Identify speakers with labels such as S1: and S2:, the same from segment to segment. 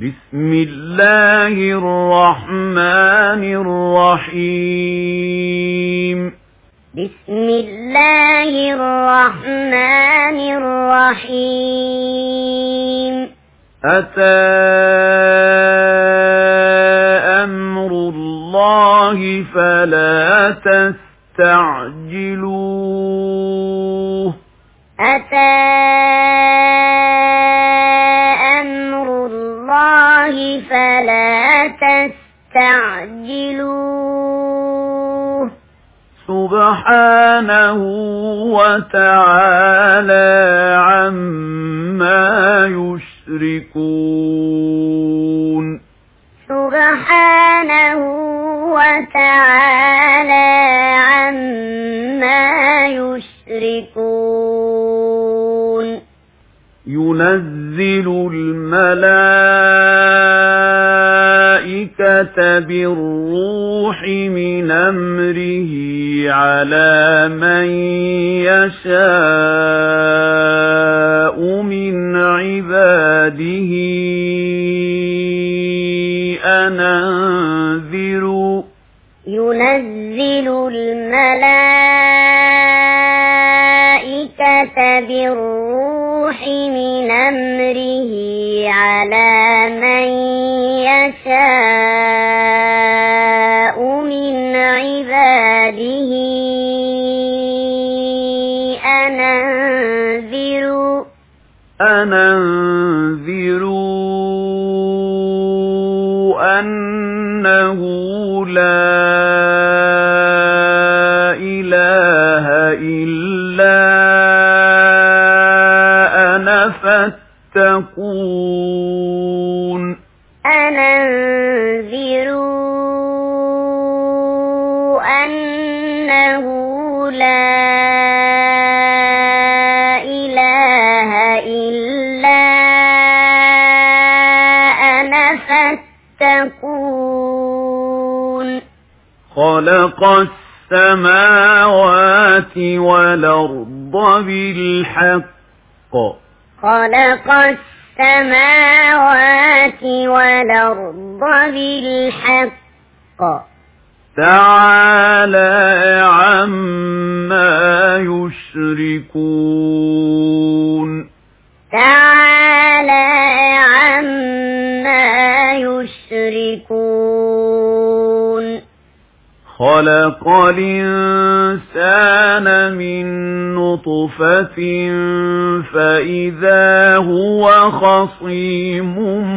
S1: بسم الله الرحمن الرحيم
S2: بسم الله الرحمن الرحيم
S1: أتى أمر الله فلا تستعجلوه
S2: أتى أمر الله فلا تستعجلوه
S1: سبحانه وتعالى عما يشركون
S2: سبحانه وتعالى عما يشركون
S1: ينزل الملائكة بالروح من أمره على من يشاء من عباده أن أنذروا
S2: ينزل الملائكة بالروح من أمره على من يشاء من عباده أن أنذروا أنه لا إله إلا أنا فاتقون أنذروا أنه لا إله إلا أنا فاتقون
S1: خلق السماوات والأرض بالحق
S2: خلق السماوات والأرض بالحق
S1: تعالى عما يشركون
S2: تعالى عما يشركون
S1: خلق الإنسان من نطفة فإذا هو خصيم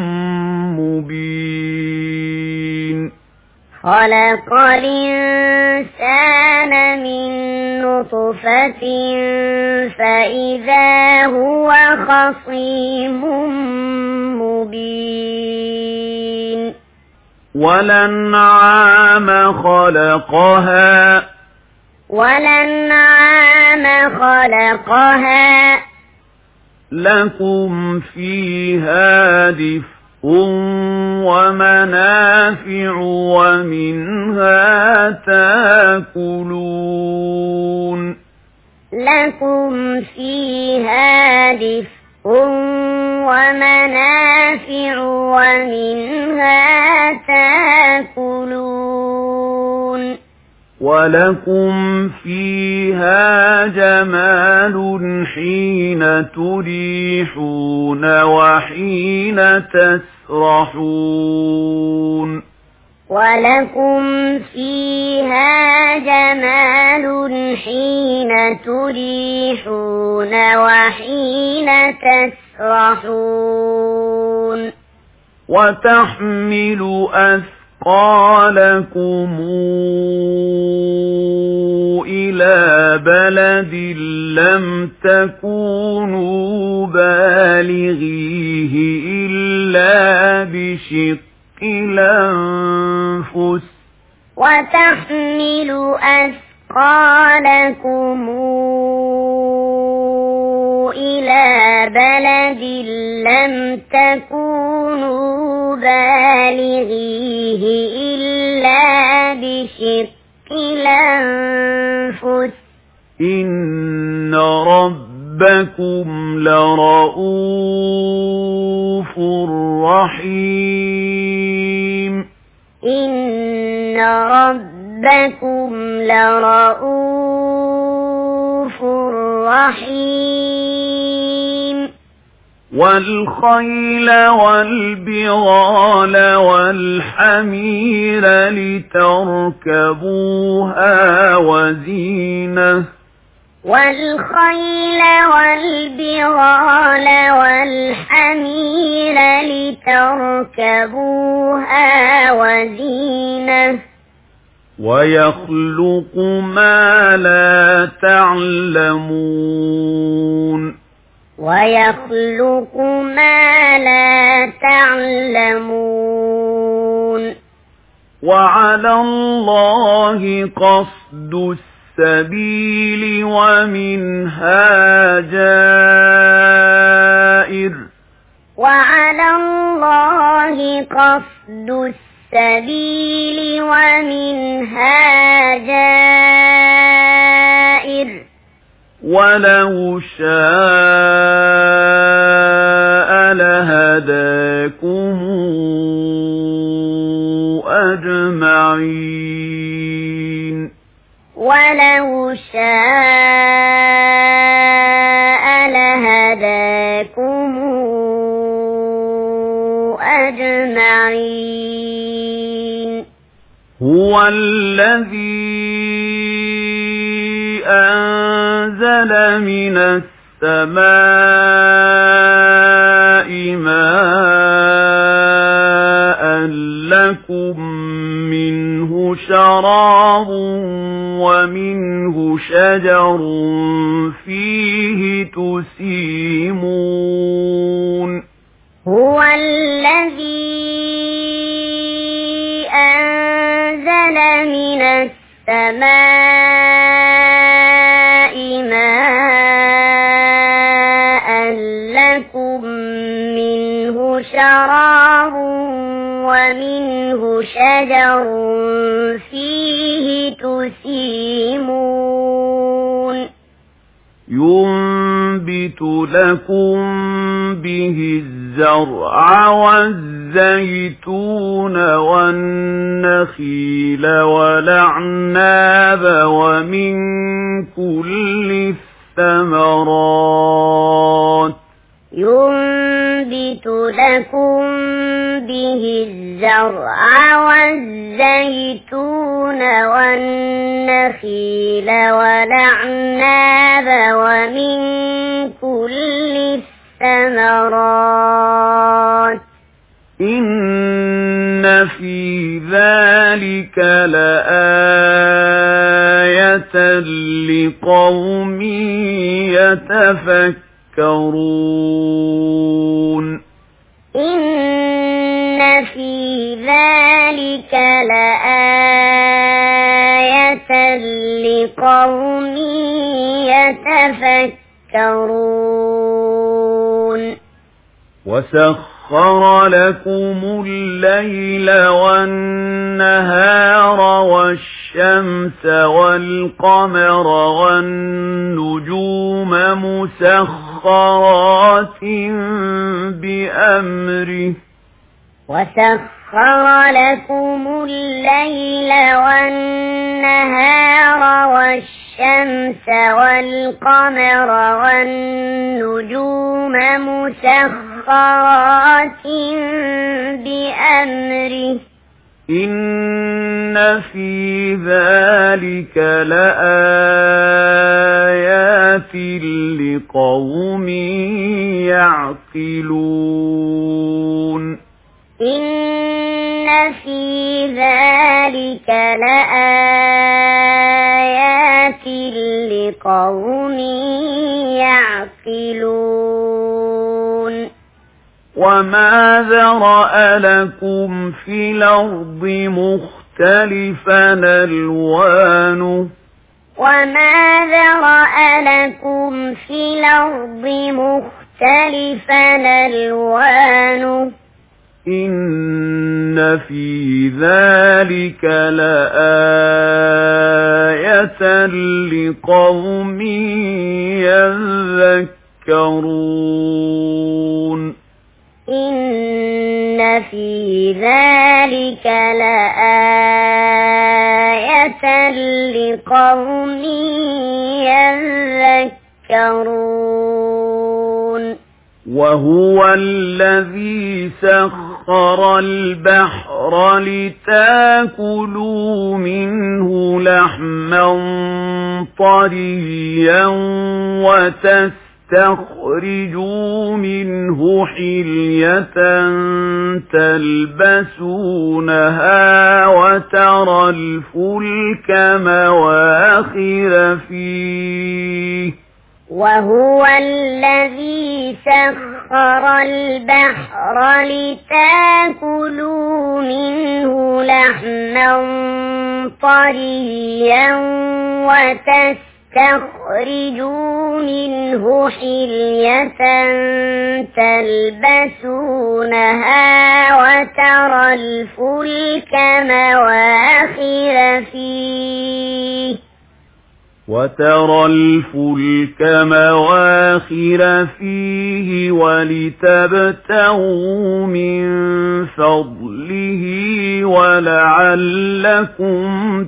S1: مبين
S2: خلق الإنسان من نطفة فإذا هو خصيم مبين
S1: والأنعام خلقها لكم فيها دفء ومنافع ومنها تاكلون
S2: لكم فيها دفء ومنافع ومنها تاكلون
S1: ولكم فيها جمال حين تريحون وحين تسرحون
S2: ولكم فيها جمال حين تريحون وحين تسرحون
S1: وتحمل أثقالكم إلى بلد لم تكونوا بالغيه إلا بشق الأنفس
S2: وتحمل أثقالكم إلى بلد لم تكونوا بالغيه إلا بشق الأنفس
S1: إن ربكم لرؤوف رحيم
S2: إن ربكم لرؤوف رحيم
S1: والخيل والبغال والحمير لتركبوها وزينة
S2: والخيل والبغال والحمير لتركبوها وزينة
S1: ويخلق ما لا تعلمون
S2: ويخلق ما لا تعلمون
S1: وعلى الله قصد السبيل ومنها جائر
S2: وعلى الله قصد السبيل ومنها جائر
S1: ولو شاء لهداكم أجمعين
S2: ولو شاء لهداكم أجمعين
S1: هو الذي أنزل من السماء ماء لكم منه شراب ومنه شجر فيه تسيمون
S2: هو الذي أنزل من السماء ماء لكم منه شراب ومنه شجر فيه تسيمون
S1: ينبت لكم به الزرع والزيتون والنخيل والأعناب ومن كل الثمرات
S2: ينبت لكم به الزرع والزيتون والنخيل والأعناب ومن كل الثمرات
S1: إن في ذلك لآية لقوم يتفكرون
S2: إن في ذلك لآية لقوم يتفكرون
S1: وسخر لكم الليل والنهار والشمس والقمر والنجوم مسخرات بأمره
S2: وسخر لكم الليل والنهار والشمس والقمر والنجوم مسخرات بأمره
S1: إن في ذلك لآيات لقوم يعقلون
S2: إن في ذلك لآيات لقوم يعقلون
S1: وما ذرأ لكم في الأرض مختلفا ألوانه
S2: وما ذرأ لكم في الأرض مختلفا ألوانه
S1: إن في ذلك لآية لقوم يذكرون
S2: إن في ذلك لآية لقوم يذكرون
S1: وهو الذي سخر البحر لتاكلوا منه لحما طريا وتستخرجوا منه حلية تلبسونها وترى الفلك مواخر فيه
S2: وهو الذي سخر البحر لتاكلوا منه لحما طريا وتستخرجوا منه حلية تلبسونها وترى الفلك مواخر فيه ولتبتغوا من فضله ولعلكم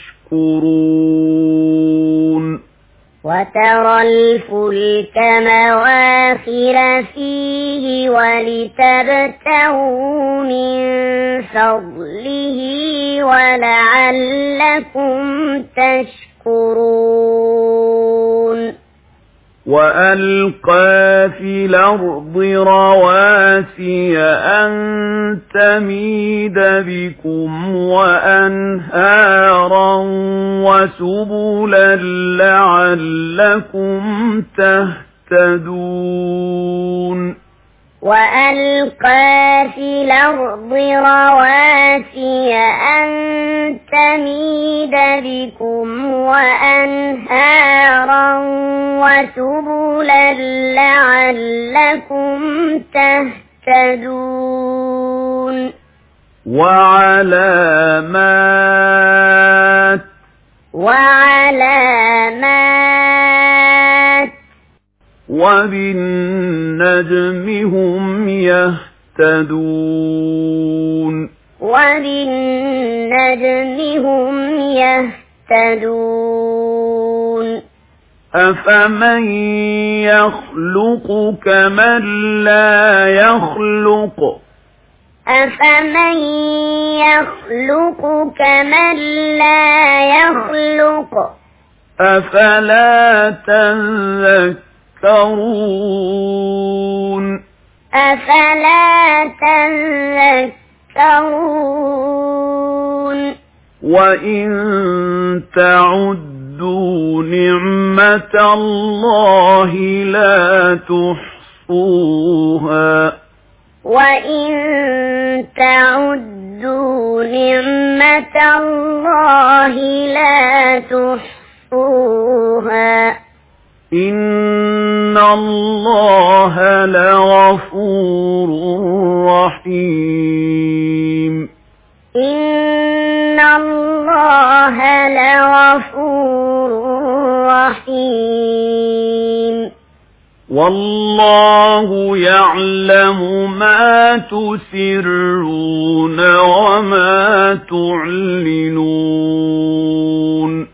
S2: تشكرون
S1: وترى الفلك مواخر فيه ولتبتغوا من فضله ولعلكم تشكرون وألقى في الأرض رواسي أن تميد بكم وأنهارا وسبلا لعلكم تهتدون وألقى في الأرض رواسي أن تميد بكم وأنهارا وسبلا لعلكم تهتدون وعلامات وبالنجم هم يهتدون أفمن يخلق كمن لا يخلق أفلا تذكرون وإن تعدوا نعمة الله لا تحصوها إن الله لغفور رحيم والله يعلم ما تسرون وما تعلنون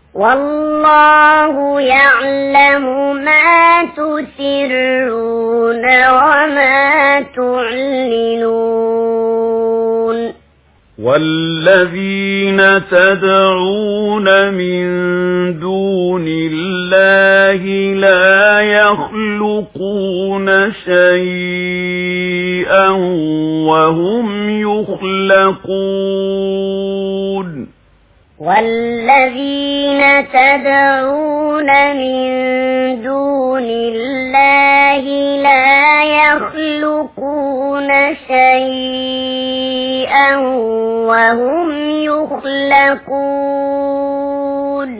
S1: والذين تدعون من دون الله لا يخلقون شيئا وهم يخلقون والذين تدعون من دون الله لا يخلقون شيئا وهم يخلقون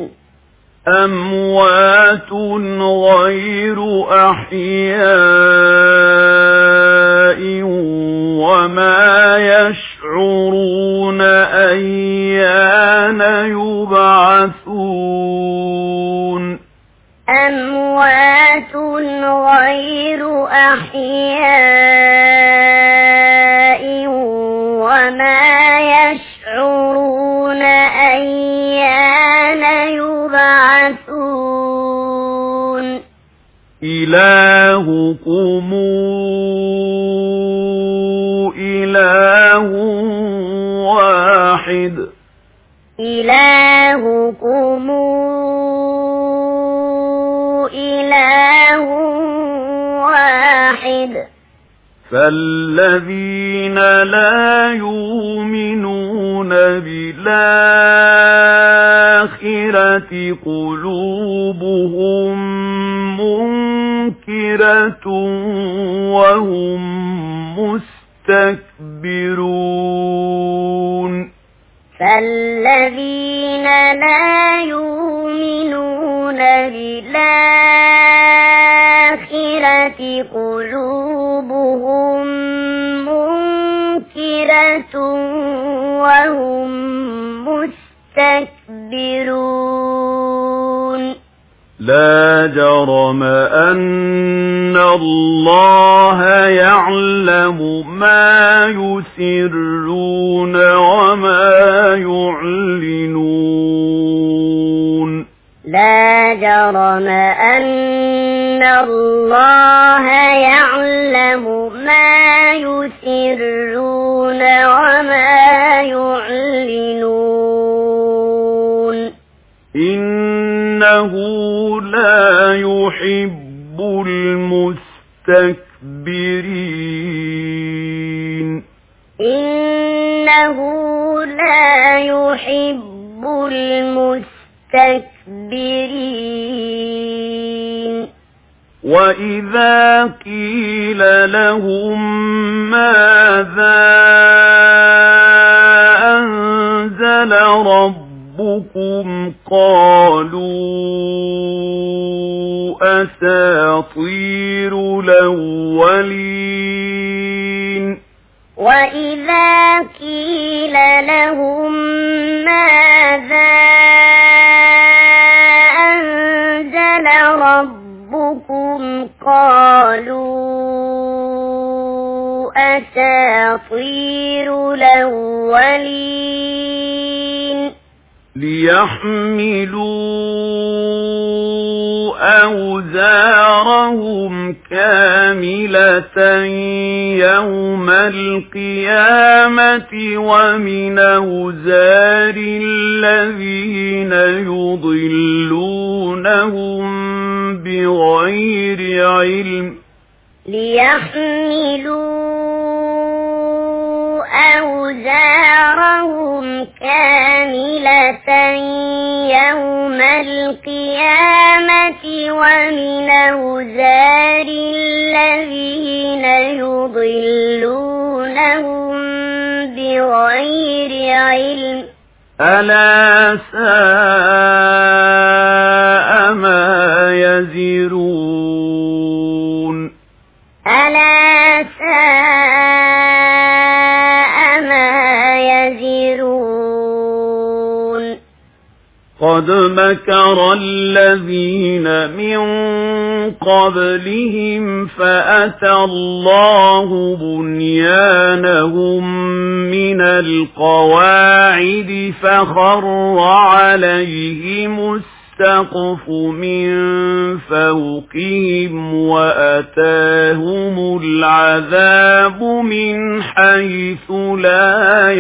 S1: أموات غير أحياء وما يشعرون أيان يبعثون أموات غير أحياء
S3: وما يشعرون أيان يبعثون
S1: إلهكم إله واحد
S3: إلهكم إله واحد
S1: فالذين لا يؤمنون بالآخرة قلوبهم منكرة وهم مستكبرون
S3: فالذين لا يؤمنون بالآخرة قلوبهم منكرة وهم مستكبرون
S1: لا جرم أن الله يعلم ما يسرون وما يعلنون
S3: لا جرم أن الله يعلم ما يسرون وما يعلنون
S1: إنه لا يحب المستكبرين
S3: إنه لا يحب المستكبرين
S1: وإذا قيل لهم ماذا أنزل ربكم قالوا أساطير الأولين
S3: وإذا قيل لهم ماذا أنزل ربكم قالوا أساطير الأولين
S1: ليحملوا أوزارهم كاملة يوم القيامة ومن أوزار الذين يضلونهم بغير علم
S3: ليحملوا أوزارهم كاملة يوم القيامة ومن أوزار الذين يضلونهم بغير علم
S1: ألا ساء ما يزرون
S3: ألا ساء ما يزرون
S1: قد مكر الذين من قبلهم فأتى الله بنيانهم من القواعد فخر عليهم السقف من فوقهم وأتاهم العذاب من حيث لا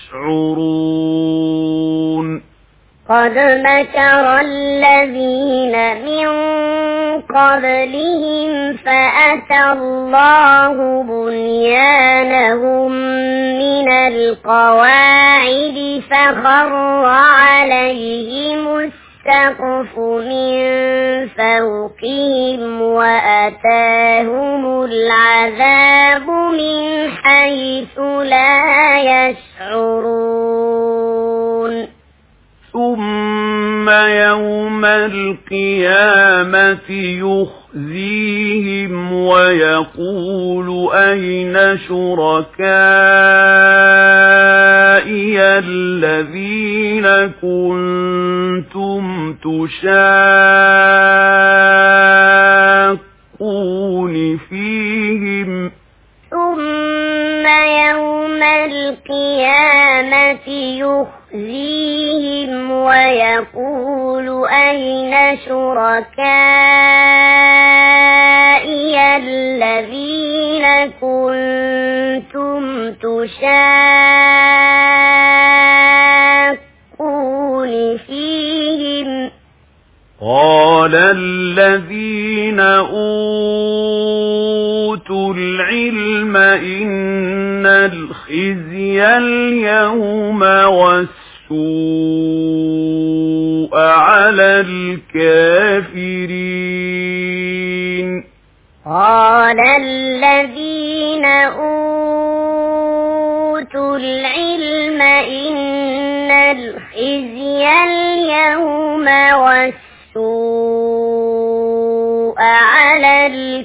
S1: يشعرون
S3: قد مكر الذين من قبلهم فأتى الله بنيانهم من القواعد فخر عليهم السقف من فوقهم وأتاهم العذاب من حيث لا يشعرون
S1: ثم يوم القيامة يخزيهم ويقول أين شركائي الذين كنتم تشاقون فيهم
S3: ثم يوم القيامة القيامة يخزيهم ويقول أين شركائي الذين كنتم تشاقون فيهم
S1: قال الذين أوتوا العلم إن الخزي اليوم والسوء على الكافرين
S3: قال الذين أوتوا العلم إن الخزي اليوم والسوء على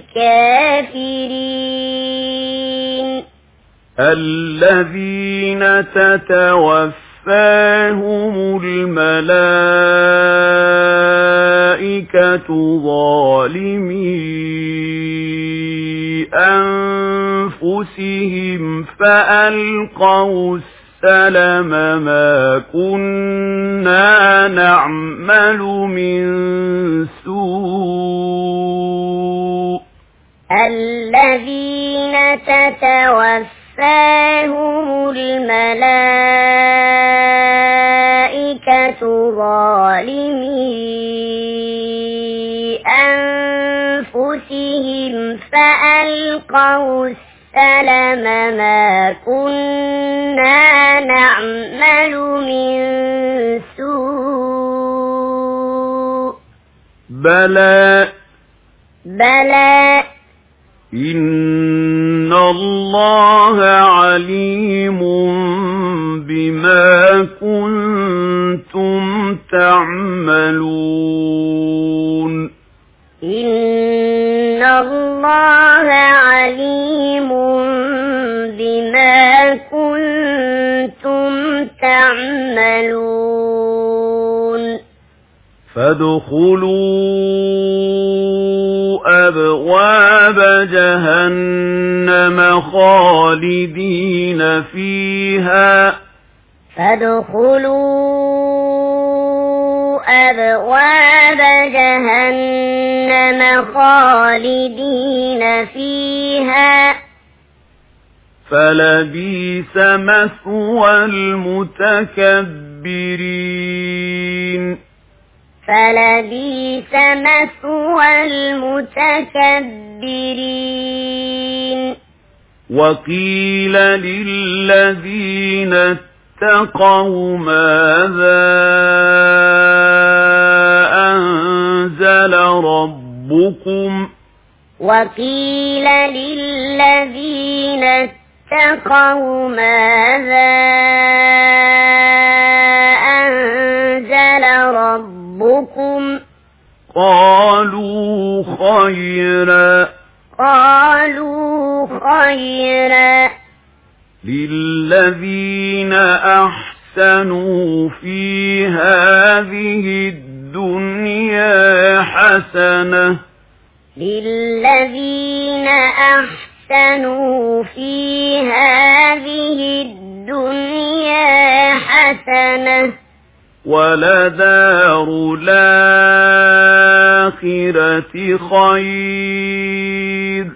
S3: الكافرين
S1: الذين تتوفاهم الملائكة ظالمي أنفسهم فألقوا السلم ما كنا نعمل من سوء
S3: الذين تتوفاهم الملائكة ظالمي أنفسهم فألقوا السلم ما كنا نعمل من سوء بلى
S1: إن الله عليم بما كنتم تعملون
S3: إن الله عليم بما كنتم تعملون
S1: فادخلوا أبواب جهنم خالدين فيها
S3: فادخلوا أبواب جهنم خالدين فيها
S1: فلبئس مثوى المتكبرين
S3: فلبئس مثوى المتكبرين
S1: وقيل للذين اتقوا ماذا أنزل ربكم
S3: وقيل للذين اتقوا ماذا أنزل ربكم
S1: قالوا خيرا للذين أحسنوا في هذه الدنيا حسنة
S3: للذين أحسنوا في هذه الدنيا حسنة
S1: ولدار الآخرة خير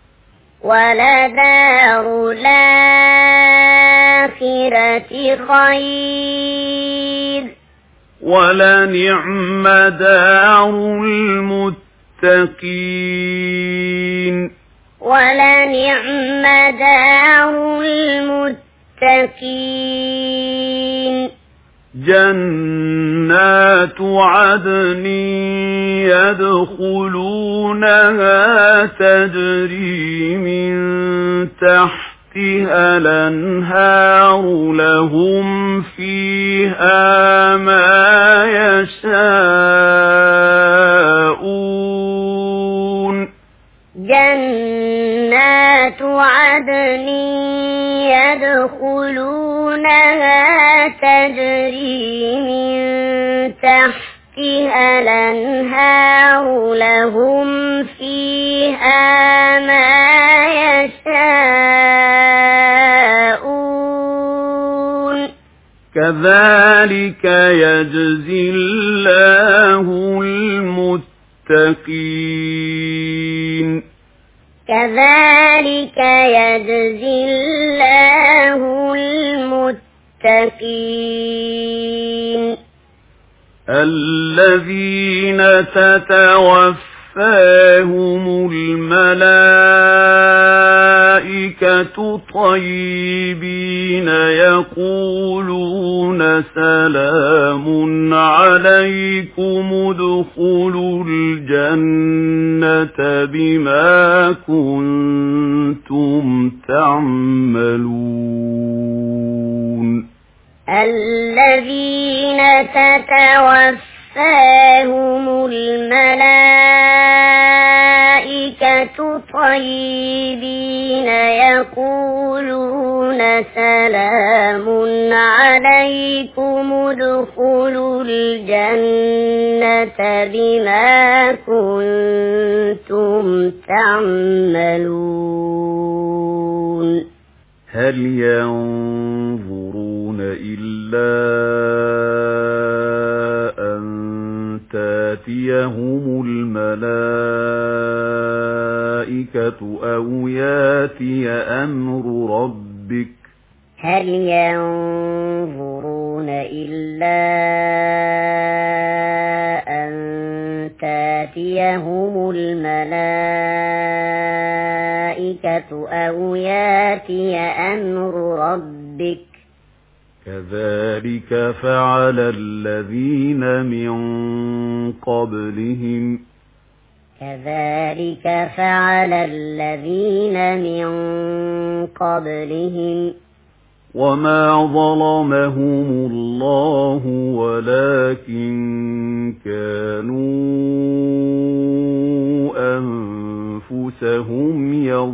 S3: ولدار الآخرة خير
S1: ولنعم دار المتقين
S3: ولنعم دار المتقين
S1: جنات عدن يدخلونها تجري من تحتها الأنهار لهم فيها ما يشاءون
S3: جنات عدن يدخلونها تجري من تحتها الأنهار لهم فيها ما يشاءون
S1: كذلك يجزي الله المتقين
S3: كذلك يجزي الله المتقين
S1: الذين تتوفاهم الملائكة طيبين يقولون سلام عليكم ادخلوا الجنة بما كنتم تعملون
S3: الذين تتوفاهم الملائكة طيبين يقولون سلام عليكم ادخلوا الجنة بما كنتم تعملون
S1: هل ينظرون إلا أن تاتيهم الملائكة أو ياتي أمر ربك
S3: هل ينظرون إلا أن تاتيهم الملائكة أو ياتي أمر ربك
S1: كذلك فعل الذين من قبلهم
S3: كذلك فعل الذين من قبلهم
S1: وما ظلمهم الله ولكن كانوا أنفسهم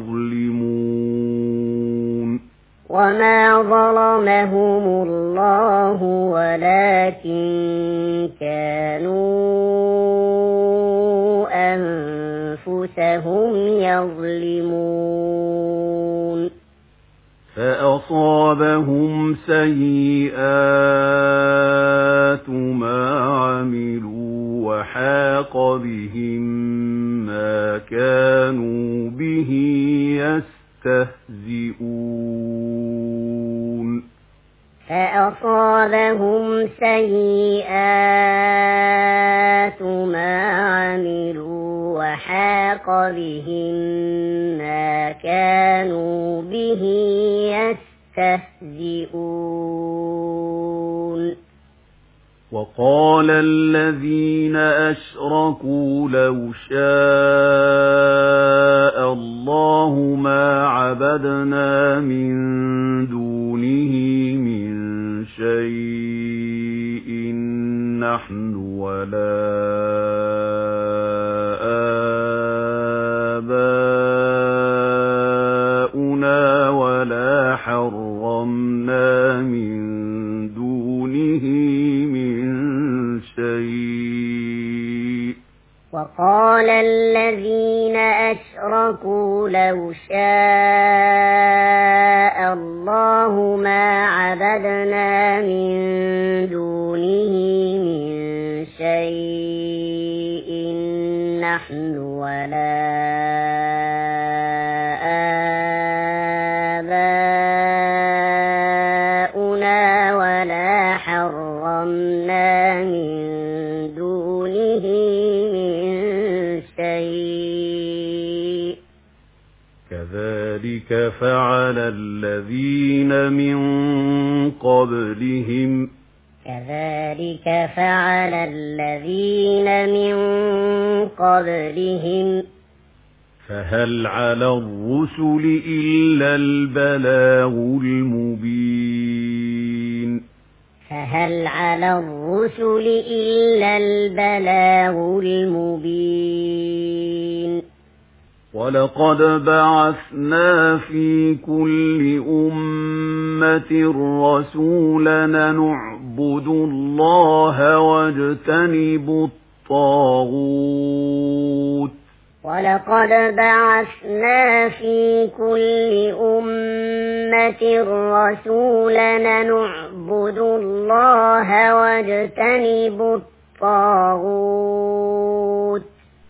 S1: يظلمون
S3: وما ظلمهم الله ولكن كانوا أنفسهم يظلمون
S1: فأصابهم سيئات ما عملوا وحاق بهم ما كانوا به يستهزئون
S3: فأصابهم سيئات ما عملوا وحاق بهم ما كانوا به يستهزئون
S1: وقال الذين أشركوا لو شاء الله ما عبدنا من دونه من شيء نحن ولا آباؤنا ولا حرمنا من دونه من شيء
S3: وقال الذين أشركوا لو شاء الله ما عبدنا من دونه من شيء نحن ولا آباؤنا ولا حرمنا من دونه من شيء
S1: كذلك فعل الذين من قبلهم
S3: كذلك فعل الذين من قبلهم
S1: فهل على الرسل إلا البلاغ المبين
S3: فهل على الرسل إلا البلاغ المبين
S1: ولقد بعثنا في كل أمة رسولا نعبد الله واجتنب الطاغوت
S3: ولقد بعثنا في كل أمة رسولا نعبدوا الله واجتنبوا الطاغوت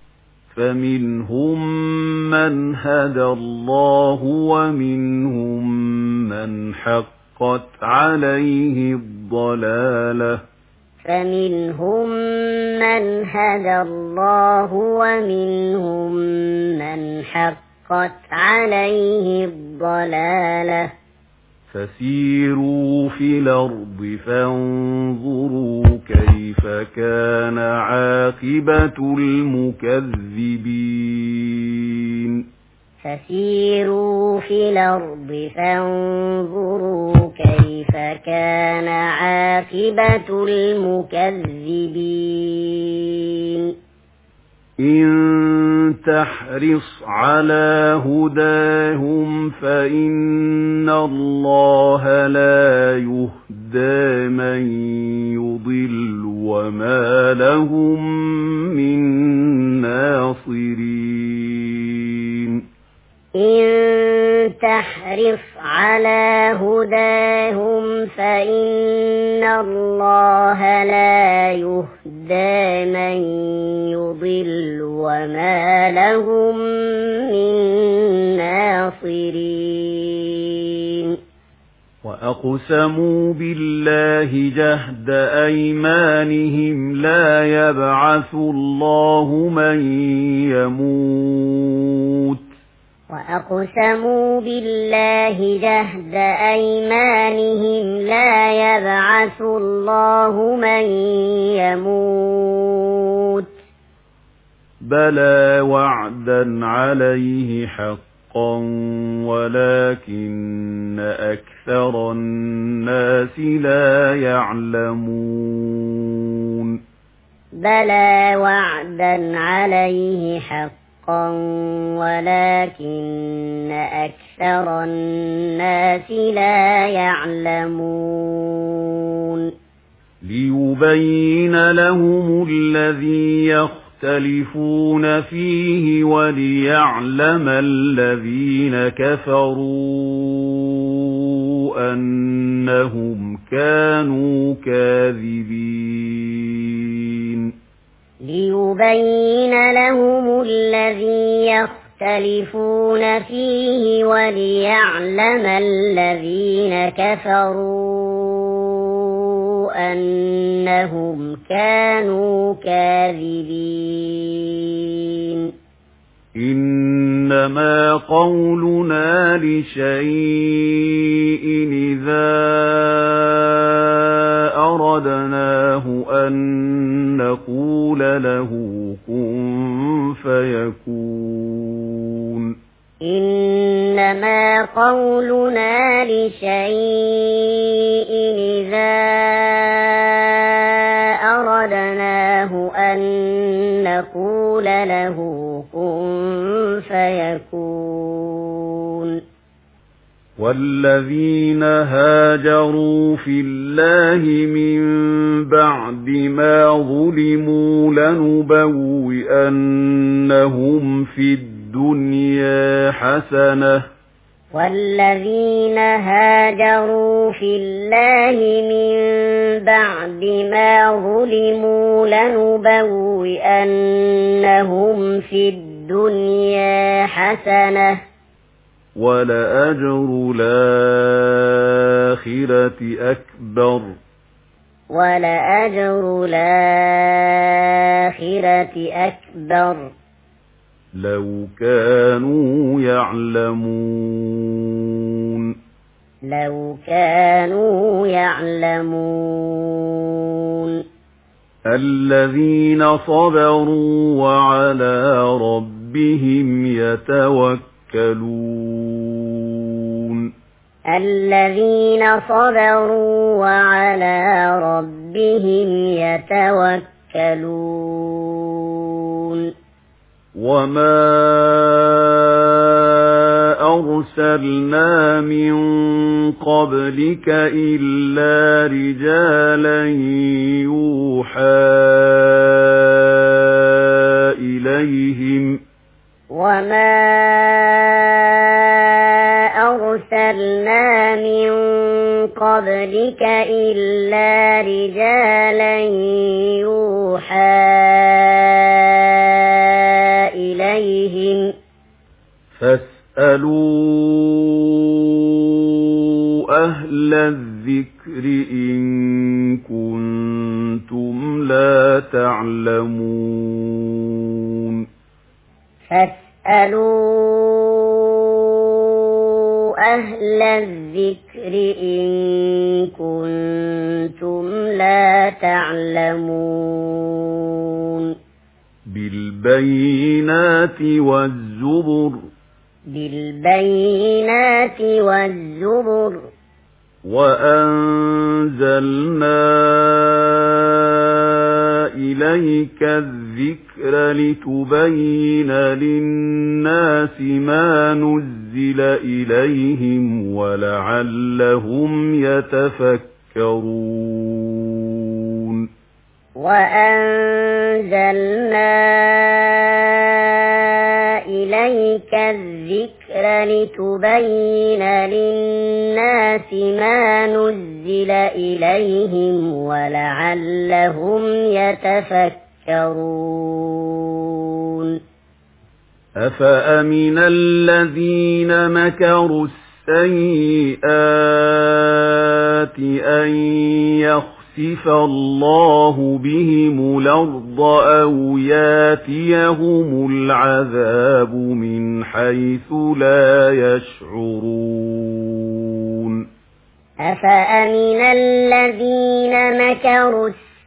S1: فمنهم من هدى الله ومنهم من حقت عليه الضلالة
S3: فمنهم من هدى الله ومنهم من حقت عليه الضلالة
S1: فسيروا في الأرض فانظروا كيف كان عاقبة المكذبين
S3: فسيروا في الأرض فانظروا كيف كان عاقبة المكذبين
S1: إن تحرص على هداهم فإن الله لا يهدى من يضل وما لهم من ناصرين
S3: إن تحرص على هداهم فإن الله لا يهدى من يضل وما لهم من ناصرين
S1: وأقسموا بالله جهد أيمانهم لا يبعث الله من يموت
S3: وأقسموا بالله جهد أيمانهم لا يبعث الله من يموت
S1: بلى وعدا عليه حقا ولكن أكثر الناس لا يعلمون
S3: بلى وعدا عليه حقا ولكن أكثر الناس لا يعلمون
S1: ليبين لهم الذي يختلفون فيه وليعلم الذين كفروا أنهم كانوا كاذبين
S3: ليبين لهم الذي يختلفون فيه وليعلم الذين كفروا أنهم كانوا كاذبين
S1: إنما قولنا لشيء إذا أردناه أن نقول له كن فيكون
S3: إنما قولنا لشيء إذا أردناه أن نقول له كن فيكون
S1: والذين هاجروا في الله من بعد ما ظلموا لنبوئنهم في الدنيا حسنة
S3: والذين هاجروا في الله من بعد ما ظلموا لنبوئنهم في الدنيا حسنة
S1: ولأجر الآخرة أكبر
S3: ولأجر الآخرة أكبر
S1: لو كانوا يعلمون
S3: لو كانوا يعلمون
S1: الذين صبروا وعلى ربهم يتوكلون
S3: الذين صبروا وعلى ربهم يتوكلون
S1: وما أرسلنا من قبلك إلا رجالا يوحى إليهم
S3: وما أرسلنا من قبلك إلا رجالا يوحى إليهم
S1: فاسألوا أهل الذكر إن كنتم لا تعلمون
S3: فاسألوا أهل الذكر إن كنتم لا تعلمون
S1: بالبينات والزبر وأنزلنا إليك الذكر لتبين للناس ما نزل إليهم ولعلهم يتفكرون
S3: وأنزلنا إليك الذكر لتبين للناس ما نزل إليهم ولعلهم يتفكرون
S1: أفأمن الذين مكروا السيئات أن يخسف الله بهم الأرض أو ياتيهم العذاب من حيث لا يشعرون
S3: أفأمن الذين مكروا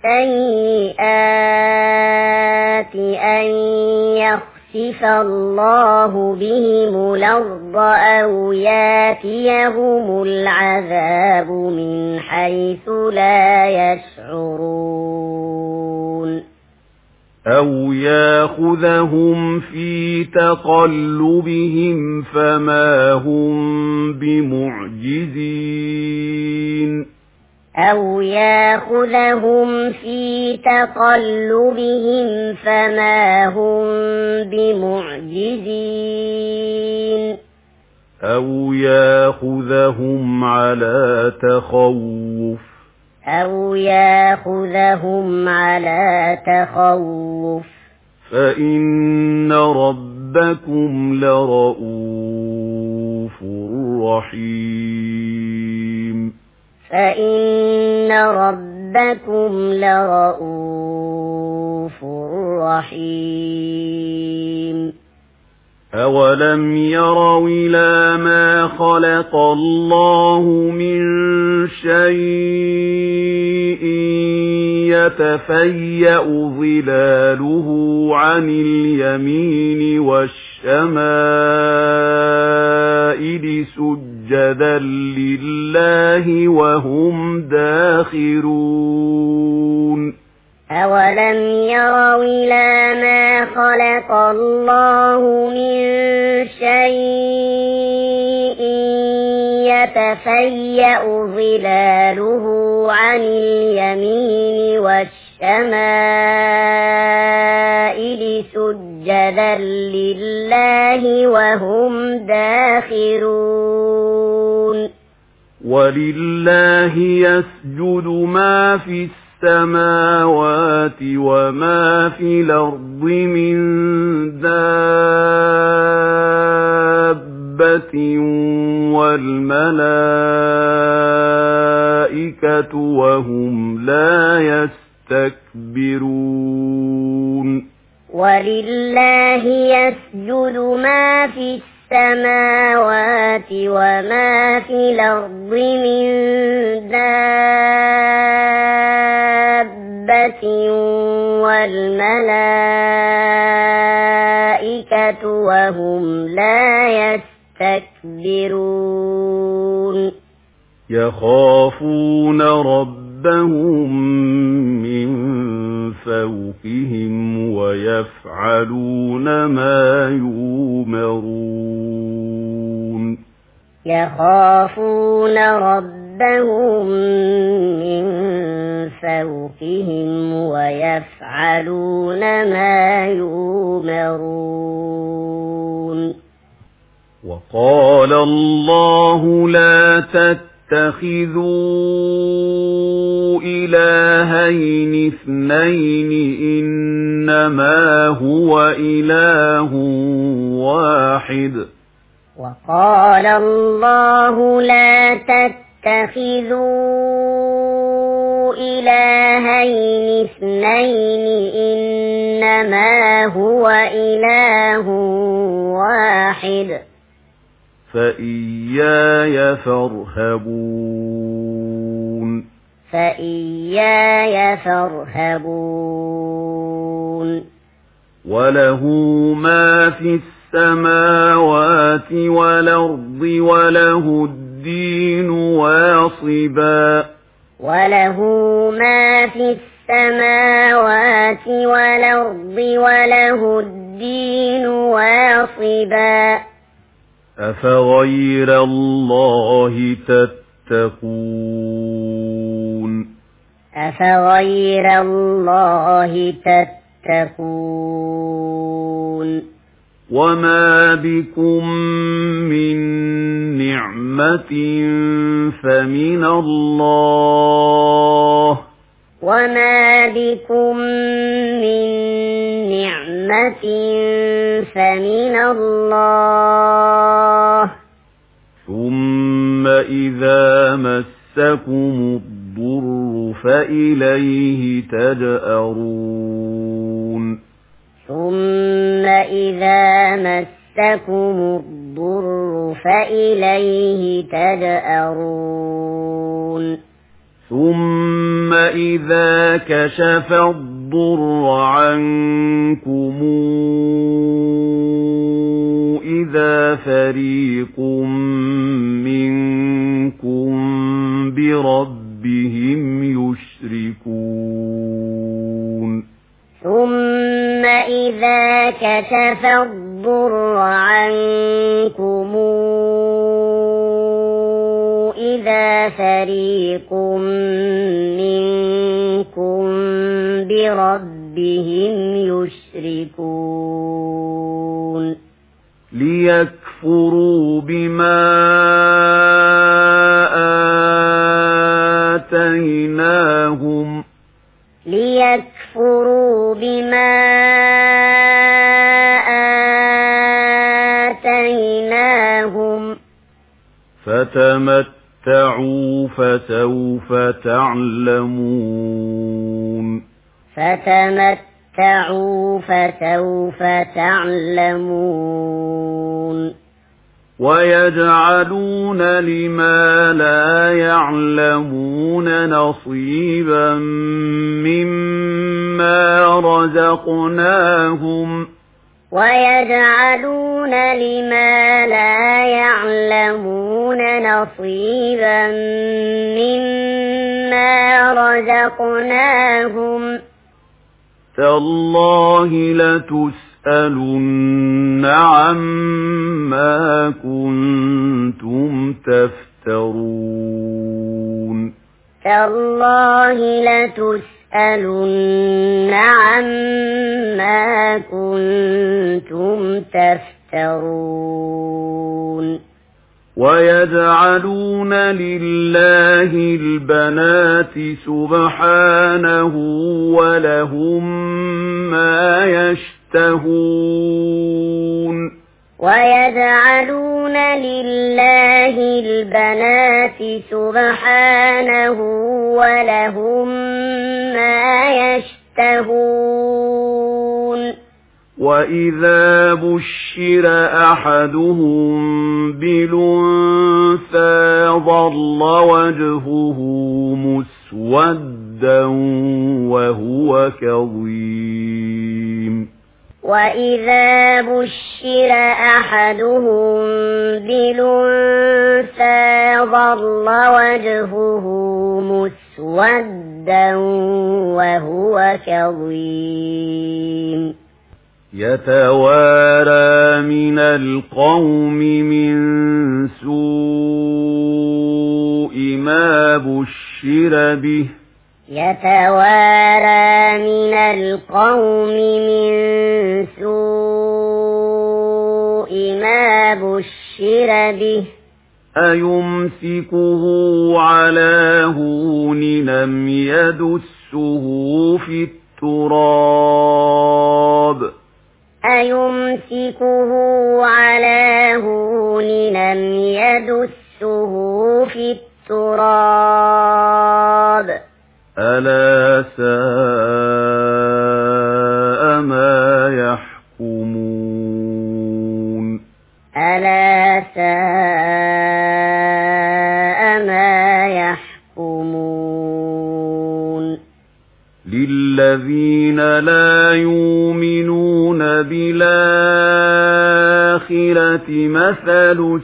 S3: السيئات أن يخسف الله بهم الأرض أو ياتيهم العذاب من حيث لا يشعرون
S1: أو ياخذهم في تقلبهم فما هم بمعجزين
S3: أو ياخذهم في تقلبهم فما هم بمعجزين
S1: أو ياخذهم على تخوف فإن ربكم لرؤوف رحيم
S3: فإن ربكم لرؤوف رحيم
S1: أولم يروا إلى ما خلق الله من شيء يتفيأ ظلاله عن اليمين والشمائل سجدا لله وهم داخرون
S3: أولم يروا إلى ما خلق الله من شيء يتفيأ ظلاله عن اليمين والشمائل سجدا لله وهم داخرون
S1: ولله يسجد ما في السماوات وما في الأرض من دابة والملائكة وهم لا يستكبرون
S3: ولله يسجد ما في السماوات وما في الأرض من دابة والملائكة وهم لا يستكبرون
S1: يخافون ربهم من فوقهم ويفعلون ما يؤمرون
S3: يخافون ربهم ربهم من فوقهم ويفعلون ما يؤمرون
S1: وقال الله لا تتخذوا إلهين اثنين إنما هو إله واحد
S3: وقال الله لا تتخذوا إلهين اثنين إنما هو إله واحد
S1: فإياي فارهبون وله ما في السماوات والأرض وله الدين واصبا
S3: وله ما في السماوات والأرض وله الدين واصبا
S1: أفغير الله تتقون
S3: أفغير الله تتقون
S1: وما بكم من نعمة فمن الله
S3: وما بكم من نعمة فمن الله
S1: ثم إذا مسكم الضر فإليه تجأرون
S3: ثم إذا مسكم الضر فإليه تجأرون
S1: ثم إذا كشف الضر عنكم إذا فريق منكم بربهم يشركون
S3: ثم إذا كشف الضر عنكم إذا فريق منكم بربهم يشركون
S1: ليكفروا بما آتيناهم
S3: ليكفروا بما آتيناهم
S1: فتمتعوا فسوف تعلمون
S3: فتمتعوا فسوف تعلمون
S1: ويجعلون لما لا يعلمون نصيبا مما رزقناهم
S3: ويجعلون لما لا يعلمون نصيبا مما رزقناهم
S1: تالله لتسألن عما كنتم تفترون
S3: تالله لتسألن عما كنتم تفترون
S1: ويجعلون لله البنات سبحانه ولهم ما يشتهون
S3: ويجعلون لله البنات سبحانه ولهم ما يشتهون
S1: وإذا بشر أحدهم بالأنثى ظل وجهه مسودا وهو كظيم
S3: وإذا بشر أحدهم بالأنثى ظل وجهه مسودا وهو كظيم
S1: يتوارى من القوم من سوء ما بشر به
S3: يتوارى من القوم من سوء ما بشر به
S1: أيمسكه على هون لم يدسه في التراب
S3: أيمسكه على هون لم يدسه في التراب
S1: ألا ساء ما يحكمون
S3: ألا ساء ما يحكمون
S1: للذين لا يؤمنون بالآخرة مثل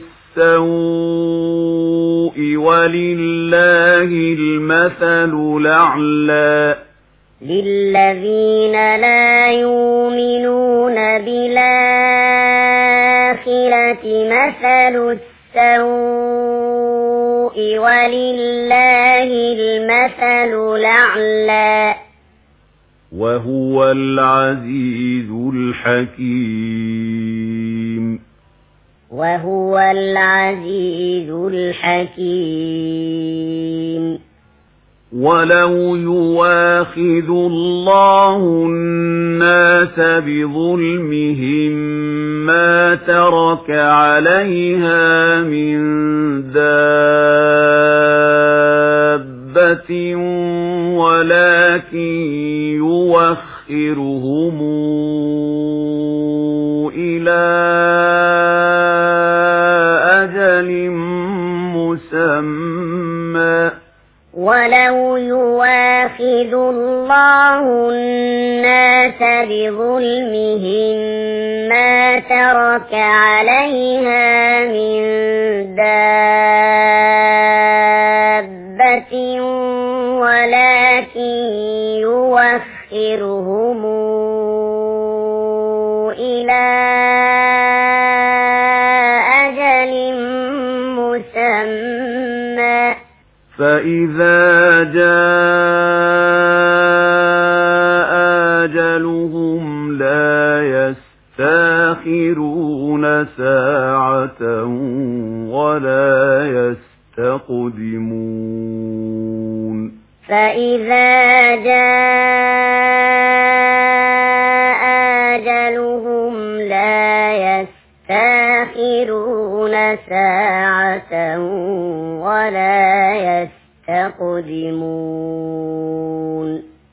S1: السوء ولله المثل الأعلى
S3: للذين لا يؤمنون بالآخرة مثل السوء ولله المثل الأعلى
S1: وهو العزيز الحكيم
S3: وهو العزيز الحكيم
S1: ولو يواخذ الله الناس بظلمهم ما ترك عليها من دابة ولكن يوخرهم إلى أجل مسمى
S3: ولو يواخذ الله الناس بظلمهم ما ترك عليها من دابة ولكن يوخرهم إلى أجل مسمى
S1: فإذا جاء أجلهم لا يستأخرون ساعة ولا يستقدمون
S3: فإذا جاء أجلهم لا يستأخرون ساعة ولا يستقدمون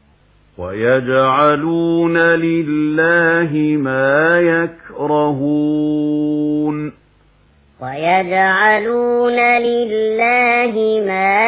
S1: ويجعلون لله ما يكرهون
S3: ويجعلون لله ما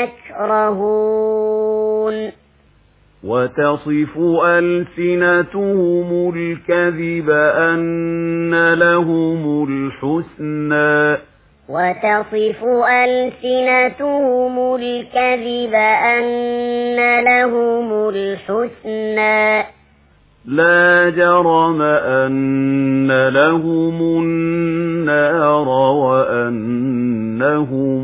S3: يكرهون
S1: وتصف ألسنتهم الكذب أن لهم الحسنى
S3: وتصف ألسنتهم الكذب أن لهم الحسنى
S1: لا جرم أن لهم النار وأنهم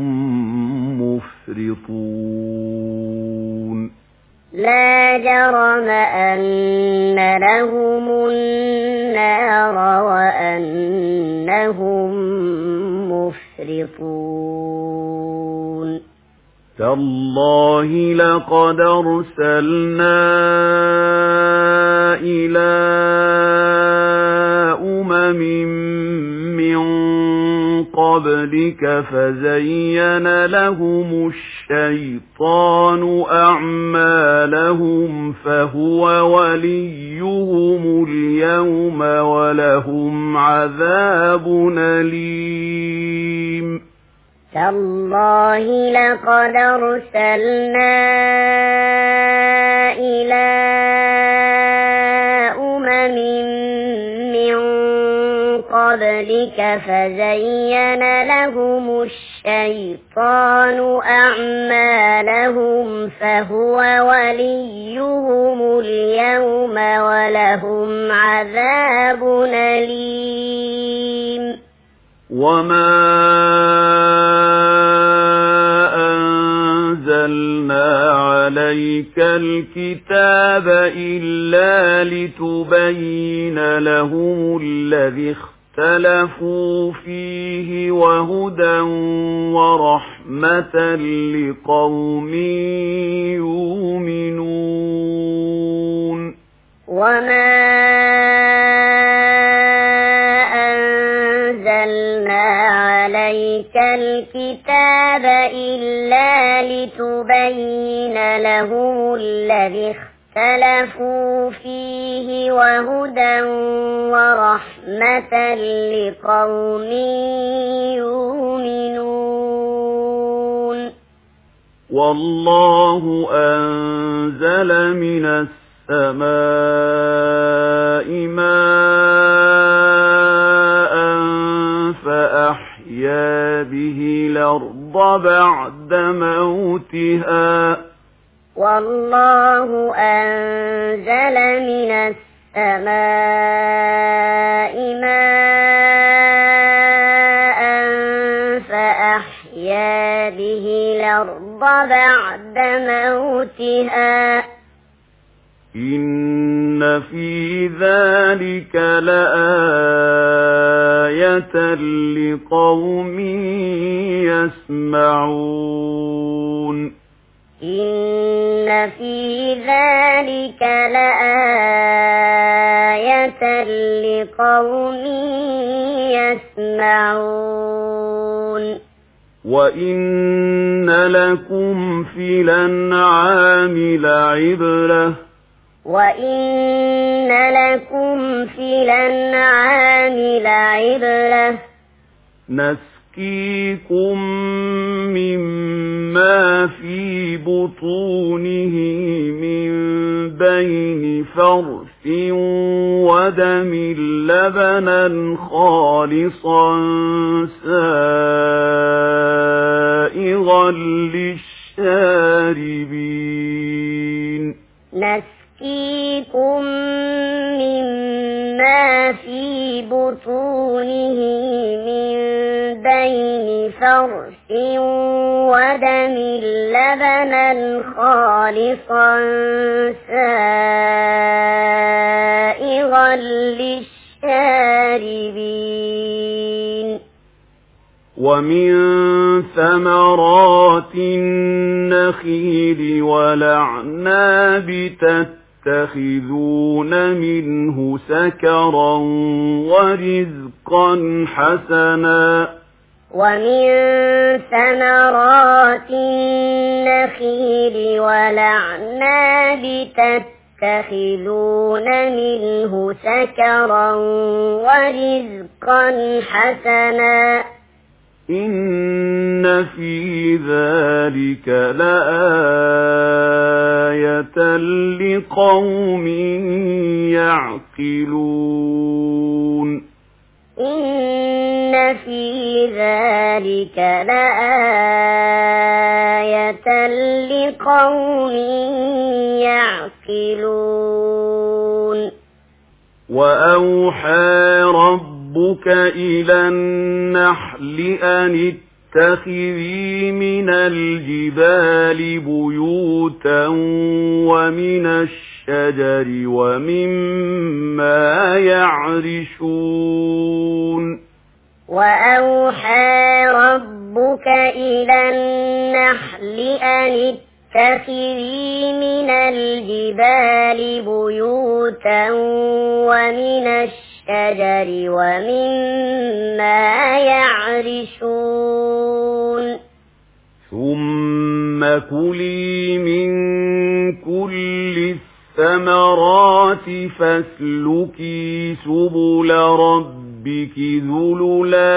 S1: مفرطون
S3: لا جرم أن لهم النار وأنهم مفرطون
S1: تالله لقد أرسلنا إلى أمم من قبلك فزين لهم الشيطان أعمالهم فهو وليهم اليوم ولهم عذاب أليم
S3: تالله لقد أرسلنا إلى أمم من قبلك فزين لهم الشيطان أعمالهم فهو وليهم اليوم ولهم عذاب أليم
S1: وما أنزلنا عليك الكتاب إلا لتبين لهم الذي اختلفوا فيه وهدى ورحمة لقوم يؤمنون
S3: وما أنزلنا عليك الكتاب إلا لتبين لهم الذي اختلفوا فيه وهدى ورحمة لقوم يؤمنون
S1: والله أنزل من السماء ماء فأحيا به الأرض بعد موتها
S3: والله أنزل من السماء ماء فأحيا به الأرض بعد موتها
S1: إن في ذلك لآية لقوم يسمعون
S3: إن في ذلك لآية لقوم يسمعون
S1: وإن لكم في الأنعام لعبرة
S3: وإن لكم في الأنعام لعبرة
S1: نسقيكم مما في بطونه من بين فرث ودم لبنا خالصا سائغا للشاربين
S3: نسقيكم مما في بطونه من بين فرث ودم لبنا خالصا سائغا للشاربين
S1: ومن ثمرات النخيل والأعناب تتخذون منه سكرا ورزقا حسنا
S3: ومن ثمرات النخيل والأعناب تتخذون منه سكرا ورزقا حسنا
S1: إن في ذلك لآية لقوم يعقلون
S3: إن في ذلك لآية لقوم يعقلون
S1: وأوحى ربك إلى النحل أن اتخذي من الجبال بيوتا ومن الشجر ومما يعرشون
S3: وأوحى ربك إلى النحل أن اتخذي من الجبال بيوتا ومن الشجر ومما يعرشون
S1: ثم كلي من كل الثمرات فاسلكي سبل ربك ذللا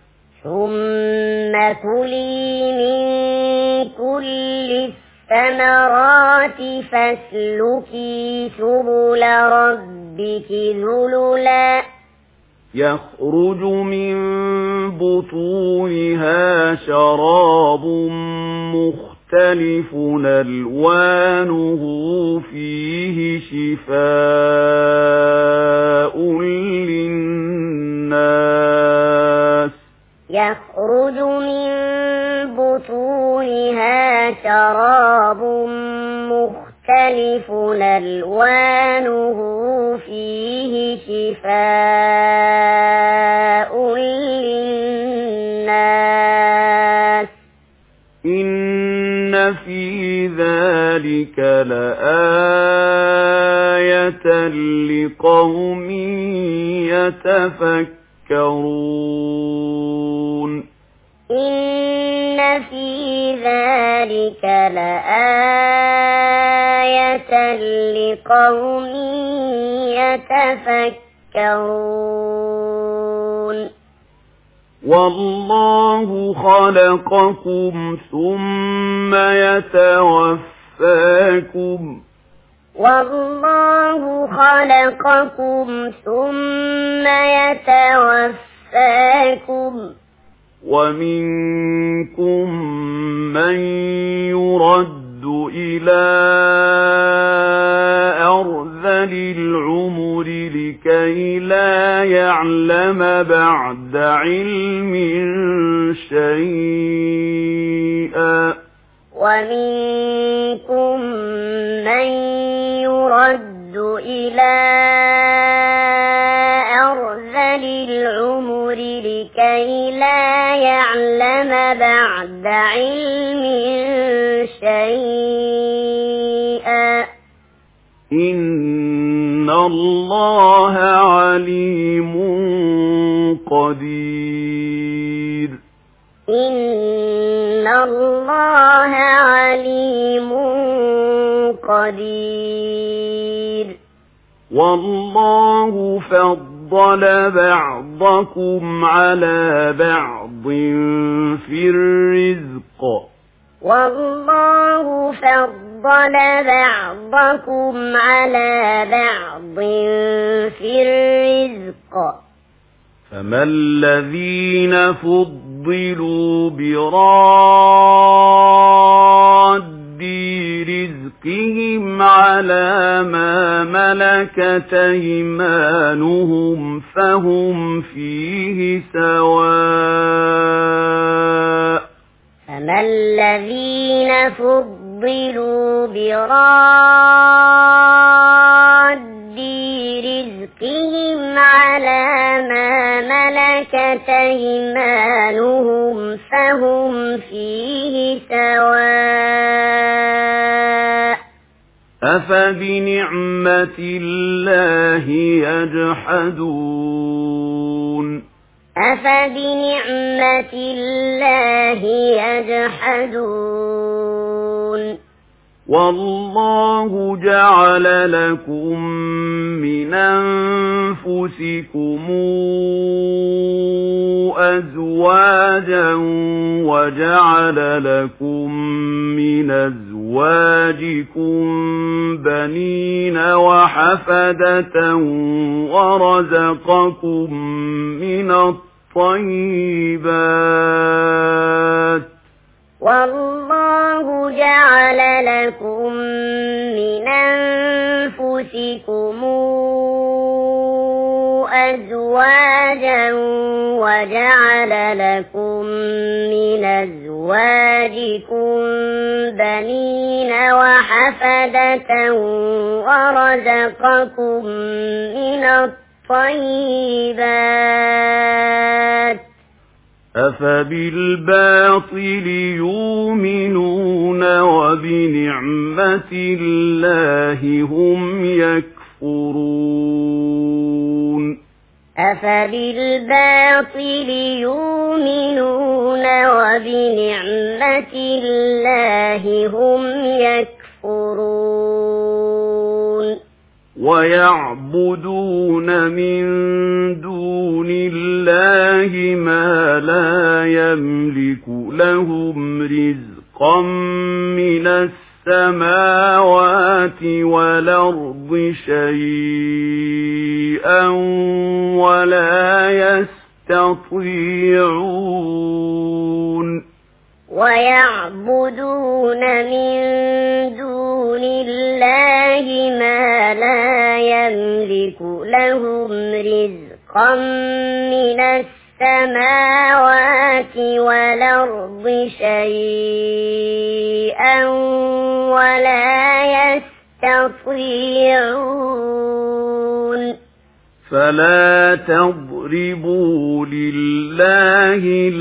S3: ثم كلي من كل الثمرات فاسلكي سبل ربك ذللا
S1: يخرج من بطونها شراب مختلف مختلف ألوانه فيه شفاء للناس
S3: يخرج من بطونها شراب مختلف ألوانه فيه شفاء للناس
S1: إن في ذلك لآية لقوم يتفكرون
S3: إن في ذلك لآية لقوم يتفكرون
S1: والله خلقكم ثم يتوفاكم
S3: والله خلقكم ثم يتوفاكم
S1: ومنكم من يرد إلى أرذل العمر لكي لا يعلم بعد علم شيئا
S3: ومنكم من يرد إلى أرذل العمر لكي لا يعلم بعد علم شيئا
S1: إن الله عليم قدير
S3: إن الله عليم قدير
S1: والله فضل بعضكم على بعض في الرزق
S3: والله فضل بعضكم على بعض في الرزق
S1: فما الذين فضلوا براد رزقهم على ما ملكت أيمانهم فهم فيه سواء
S3: فما الذين فضلوا براد رزقهم على ما ملكت أيمانهم فهم فيه سواء
S1: أفبنعمة الله يجحدون
S3: أفبنعمة الله يجحدون
S1: والله جعل لكم من أنفسكم أزواجا وجعل لكم من أزواجكم بنين وحفدة ورزقكم من الطيبات
S3: والله جعل لكم من أنفسكم أزواجا وجعل لكم من أزواجكم بنين وحفدة ورزقكم من الطيبات
S1: أفبالباطل يؤمنون وبنعمة الله هم يكفرون
S3: أفبالباطل يؤمنون وبنعمة الله هم يكفرون
S1: ويعبدون من دون الله ما لا يملك لهم رزقا من السماوات والأرض شيئا ولا يستطيعون
S3: ويعبدون من دون الله ما لا يملك لهم رزقا من السماوات والأرض شيئا ولا يستطيعون
S1: فلا تضربوا لله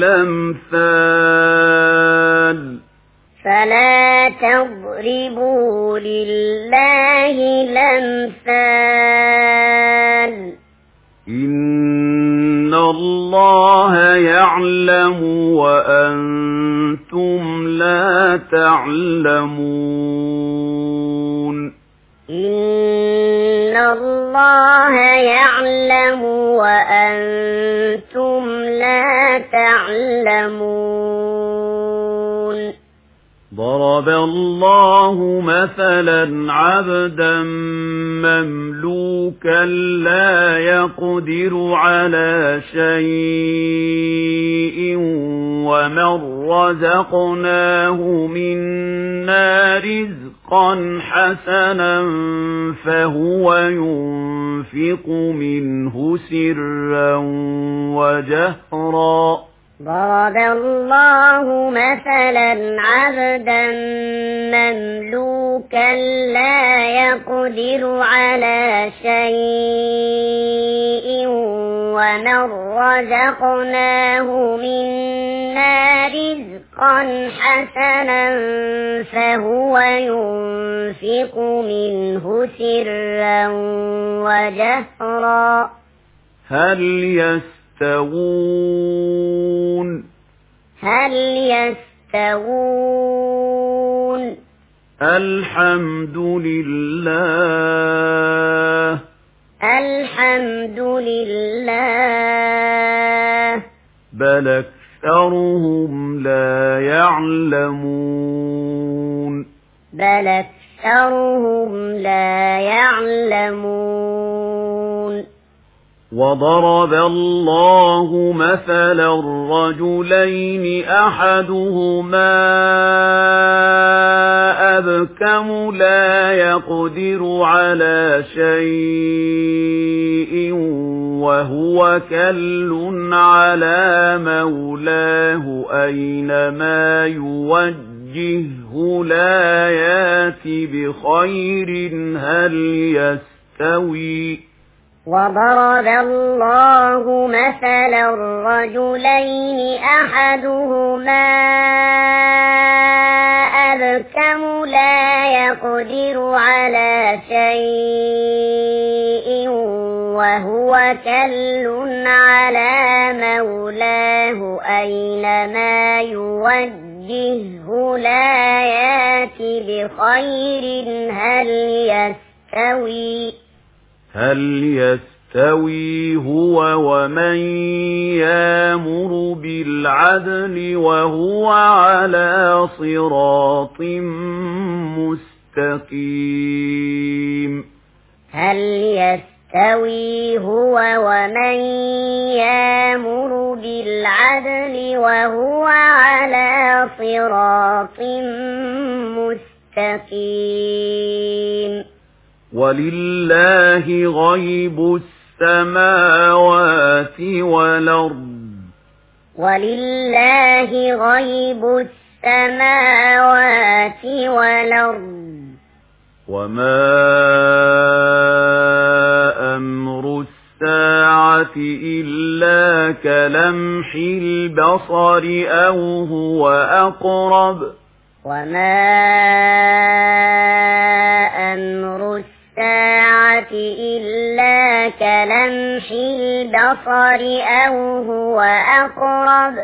S1: الأمثال
S3: فلا تضربوا لله الأمثال
S1: إن الله يعلم وأنتم لا تعلمون
S3: إن الله يعلم وأنتم لا تعلمون
S1: ضرب الله مثلا عبدا مملوكا لا يقدر على شيء ومن رزقناه منا رزقا حسنا فهو ينفق منه سرا وجهرا
S3: ضرب الله مثلا عبدا مملوكا لا يقدر على شيء ومن رزقناه منا رزقا حسنا فهو ينفق منه سرا وجهرا
S1: هل يستوون الحمد لله بل أكثرهم لا يعلمون وضرب الله مثلا رجلين أحدهما أبكم لا يقدر على شيء وهو كل على مولاه أينما يوجهه لا يأتي بخير هل يستوي
S3: وضرب الله مثلا رجلين أحدهما أبكم لا يقدر على شيء وهو كل على مولاه أينما يوجهه لا يأتي بخير هل يستوي هو ومن يأمر بالعدل وهو على صراط مستقيم هل يستوي هو ومن يأمر بالعدل وهو على صراط مستقيم
S1: ولله غيب السماوات والأرض وما أمر الساعة إلا كلمح البصر أو هو أقرب
S3: وما أمر الساعة إلا كلمح البصر أو هو أقرب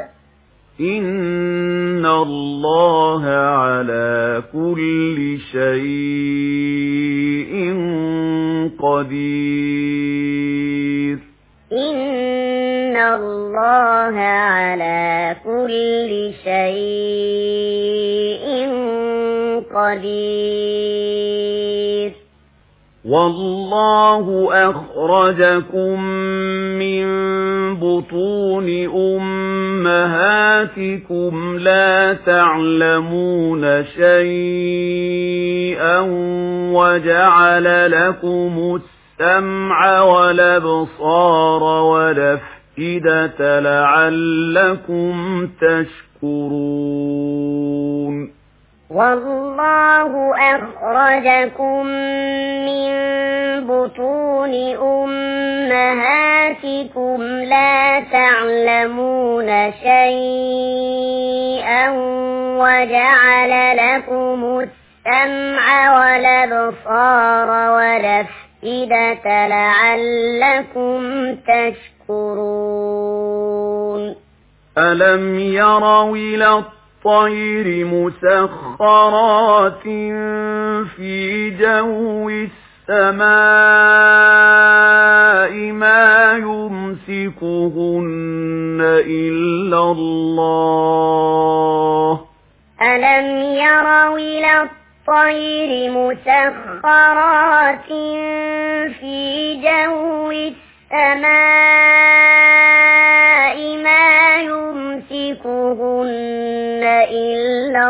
S1: إن الله على كل شيء قدير
S3: إن الله على كل شيء قدير
S1: والله أخرجكم من بطون أمهاتكم لا تعلمون شيئا وجعل لكم السمع والأبصار والأفئدة لعلكم تشكرون
S3: والله أخرجكم من بطون أمهاتكم لا تعلمون شيئا وجعل لكم السمع والأبصار والأفئدة لعلكم تشكرون
S1: ألم يروا إلى الطير مسخرات في جو السماء ما يمسكهن إلا الله
S3: ألم يروا إلى الطير مسخرات في جو السماء ما يمسكهن إلا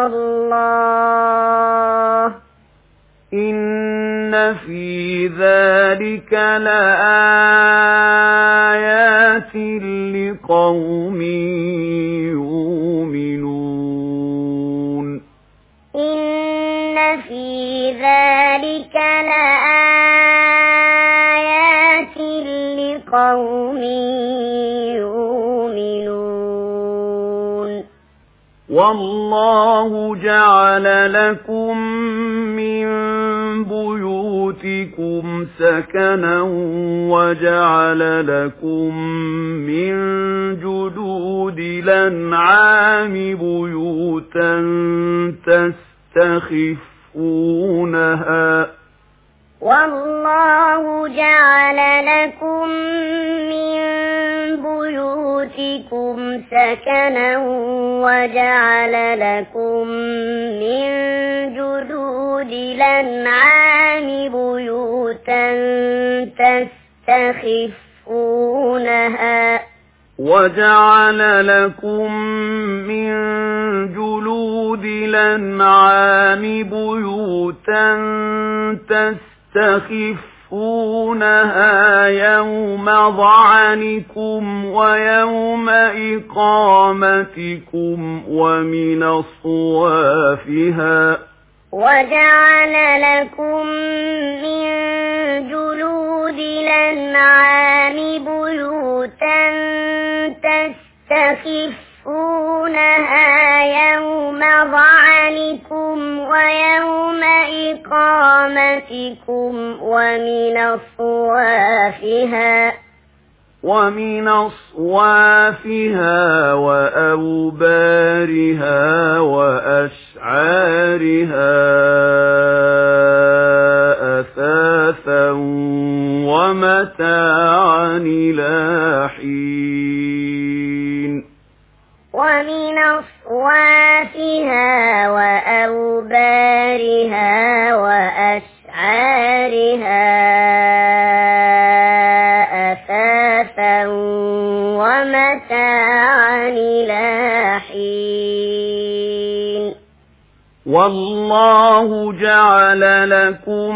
S3: الله
S1: إن في ذلك لآيات لقوم يؤمنون
S3: إن في ذلك لآيات لقوم يؤمنون
S1: والله جعل لكم من بيوتكم سكنا وجعل لكم من جلود الأنعام بيوتا تستخفونها
S3: والله جعل لكم من بيوتكم سكنا وجعل لكم من جلود الأنعام بيوتا تستخفونها
S1: وجعل لكم من جلود الأنعام بيوتا تستخفونها يوم ظعنكم ويوم إقامتكم ومن أصوافها
S3: وجعل لكم من جلود الأنعام بيوتا تستخفونها يوم ظعنكم ويوم إقامتكم ومن أصوافها وأوبارها وأشعارها أثاثا ومتاعا إلى حين ومن أصوافها وأوبارها وأشعارها أثاثا ومتاعا إلى حين
S1: والله جعل لكم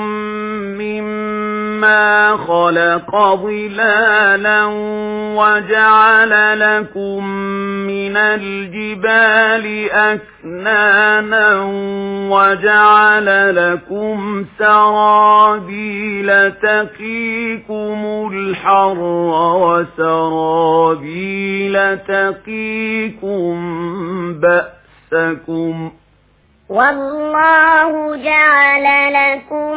S1: مما خلق ظلالا وجعل لكم من الجبال أكنانا وجعل لكم سرابيل تقيكم الحر وسرابيل تقيكم بأسكم
S3: والله جعل لكم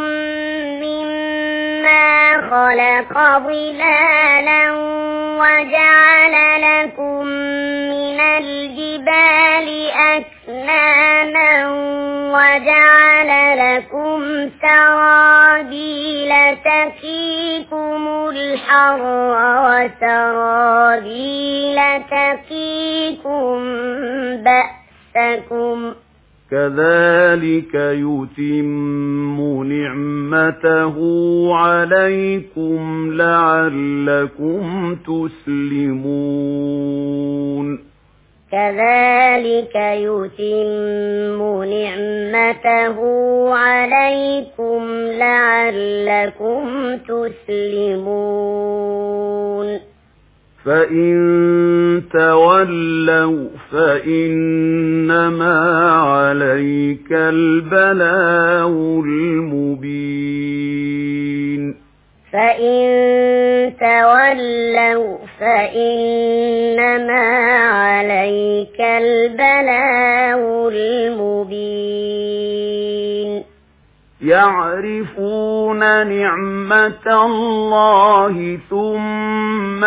S3: مما خلق ظلالا وجعل لكم من الجبال أكنانا وجعل لكم سرابيل تقيكم الحر وسرابيل تقيكم بأسكم
S1: كذلك يتم نعمته عليكم لعلكم تسلمون
S3: كذلك يتم نعمته عليكم لعلكم تسلمون
S1: فإن تولوا فإنما عليك البلاغ المبين
S3: فإن تولوا فإنما عليك البلاغ المبين
S1: يعرفون نعمة الله ثم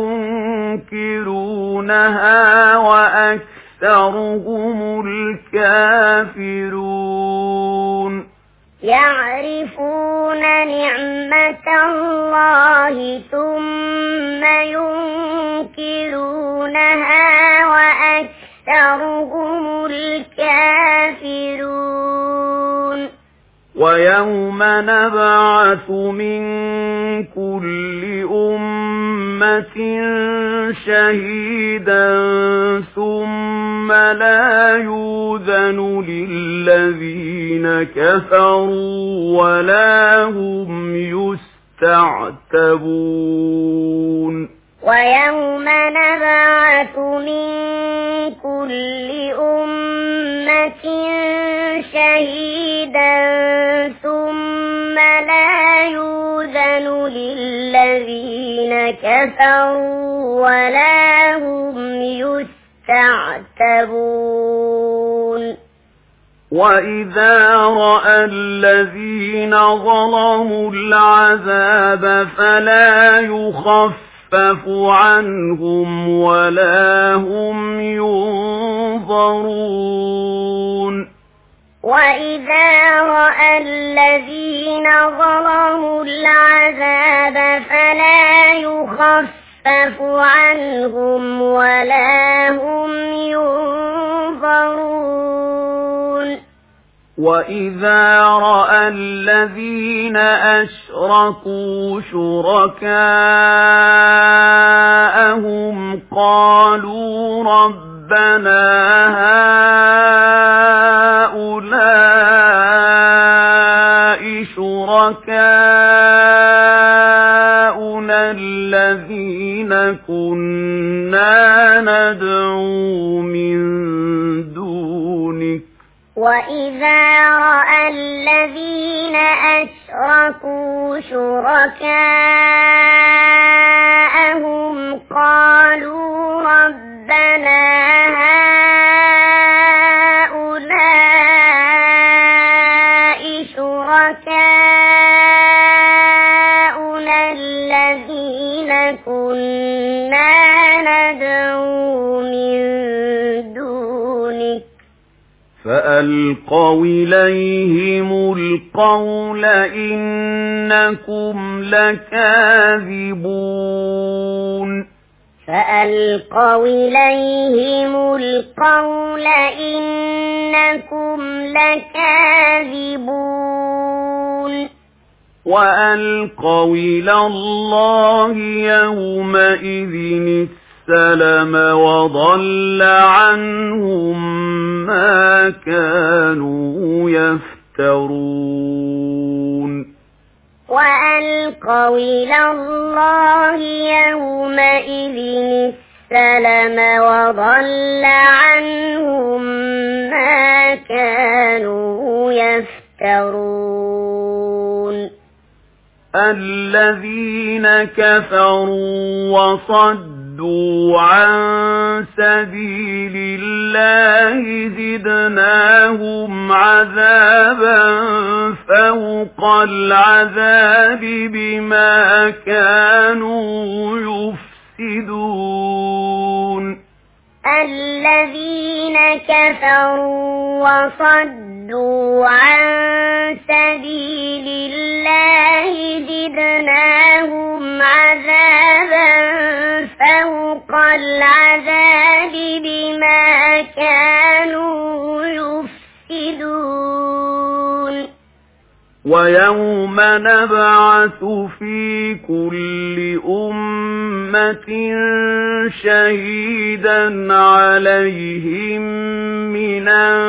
S1: ينكرونها وأكثرهم الكافرون
S3: يعرفون نعمة الله ثم ينكرونها وأكثرهم الكافرون
S1: ويوم نبعث من كل أمة شهيدا ثم لا يؤذن للذين كفروا ولا هم يستعتبون
S3: ويوم نبعث من كل أمة شهيدا ثم لا يؤذن للذين كفروا ولا هم يستعتبون
S1: وإذا رأى الذين ظلموا العذاب فلا يخفف عنهم ولا هم ينظرون
S3: وإذا رأى الذين ظلموا العذاب فلا يخفف عنهم ولا هم ينظرون
S1: وإذا رأى الذين أشركوا شركاءهم قالوا ربنا هؤلاء شركاؤنا الذين كنا ندعو من دونك
S3: وإذا رأى الذين أشركوا شركاءهم قالوا ربنا هؤلاء شركاؤنا الذين كنا ندعو من دونك
S1: فألقوا إليهم القول إنكم لكاذبون
S3: فألقوا إليهم القول إنكم لكاذبون
S1: وألقوا إلى الله يومئذ السلم وضل عنهم ما كانوا يفترون
S3: وألقوا إلى الله يومئذ السلم وضل عنهم ما كانوا يفترون
S1: الذين كفروا وصدوا عن سبيل الله زدناهم عذابا فوق العذاب بما كانوا يفسدون
S3: الذين كفروا وصدوا عن سبيل الله زدناهم عذابا فوق العذاب بما كانوا يفسدون
S1: ويوم نبعث في كل أمة شهيدا عليهم من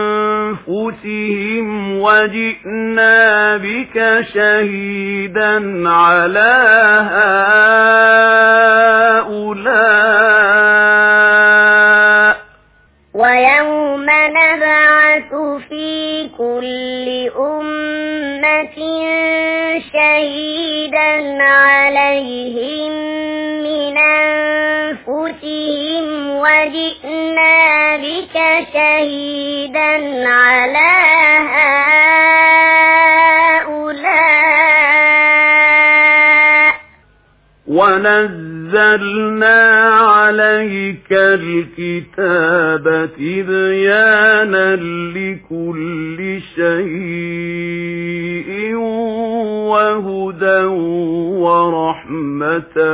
S1: أنفسهم وجئنا بك شهيدا على هؤلاء
S3: ويوم نبعث في كل أمة شهيدا عليهم من أنفسهم وجئنا بك شهيدا على هؤلاء
S1: ونزلنا عليك الكتاب تبيانا لكل شيء وهدى ورحمة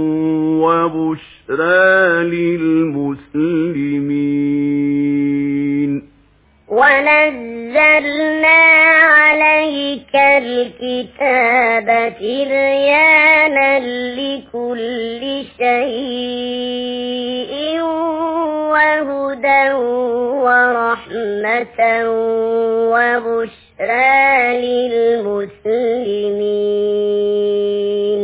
S1: وبشرى للمسلمين
S3: ونزلنا عليك الكتاب تبيانا لكل شيء وهدى ورحمة وبشرى للمسلمين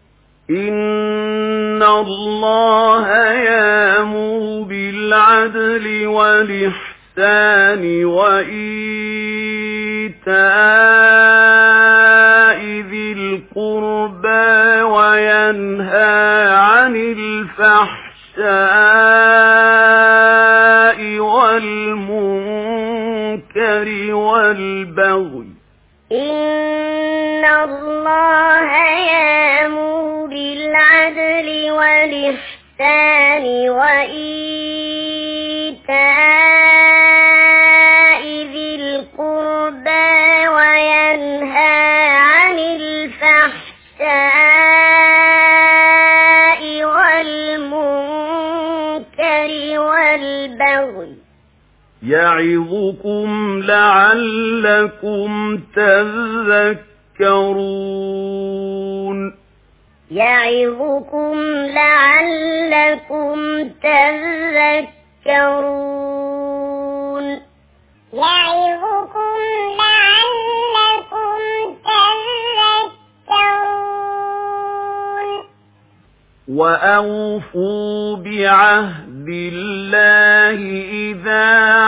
S1: إن الله يأمر بالعدل والإحسان وإيتاء ذي القربى وينهى عن الفحشاء والمنكر والبغي
S3: إن الله يأمر بالعدل والإحسان وإيتاء ذي القربى وينهى عن الفحشاء والمنكر والبغي
S1: يعظكم لعلكم تذكرون
S3: يعظكم لعلكم تذكرون يعظكم لعلكم تذكرون
S1: وأوفوا بعهد الله إذا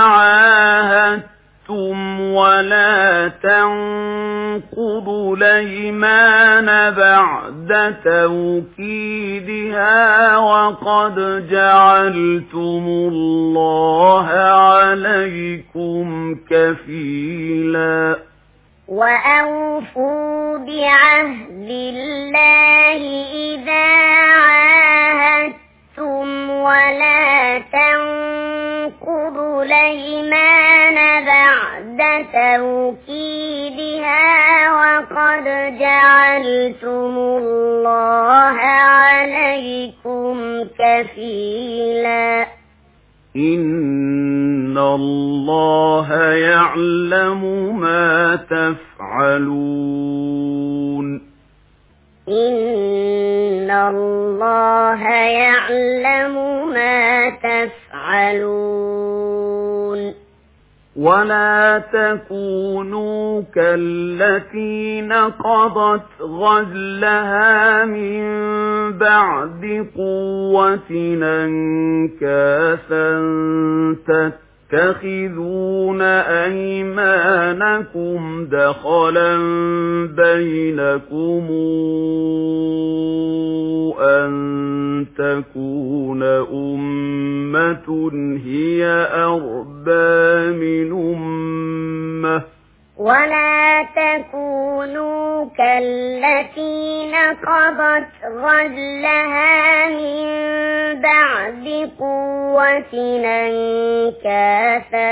S1: عاهدتم ولا تنقضوا الأيمان بعد توكيدها وقد جعلتم الله عليكم كفيلا
S3: وأوفوا بعهد الله إذا عاهدتم ولا تنقضوا الأيمان بعد توكيدها وقد جعلتم الله عليكم كفيلا
S1: إن الله يعلم ما تفعلون
S3: إن الله يعلم ما تفعلون
S1: ولا تكونوا كالتي نقضت غزلها من بعد قوة أنكاثا تتخذون أيمانكم دخلا بينكم أن تكون أمة هي أربى من أمة
S3: ولا تكونوا كالتي نقضت غزلها من بعد قوة أنكاثا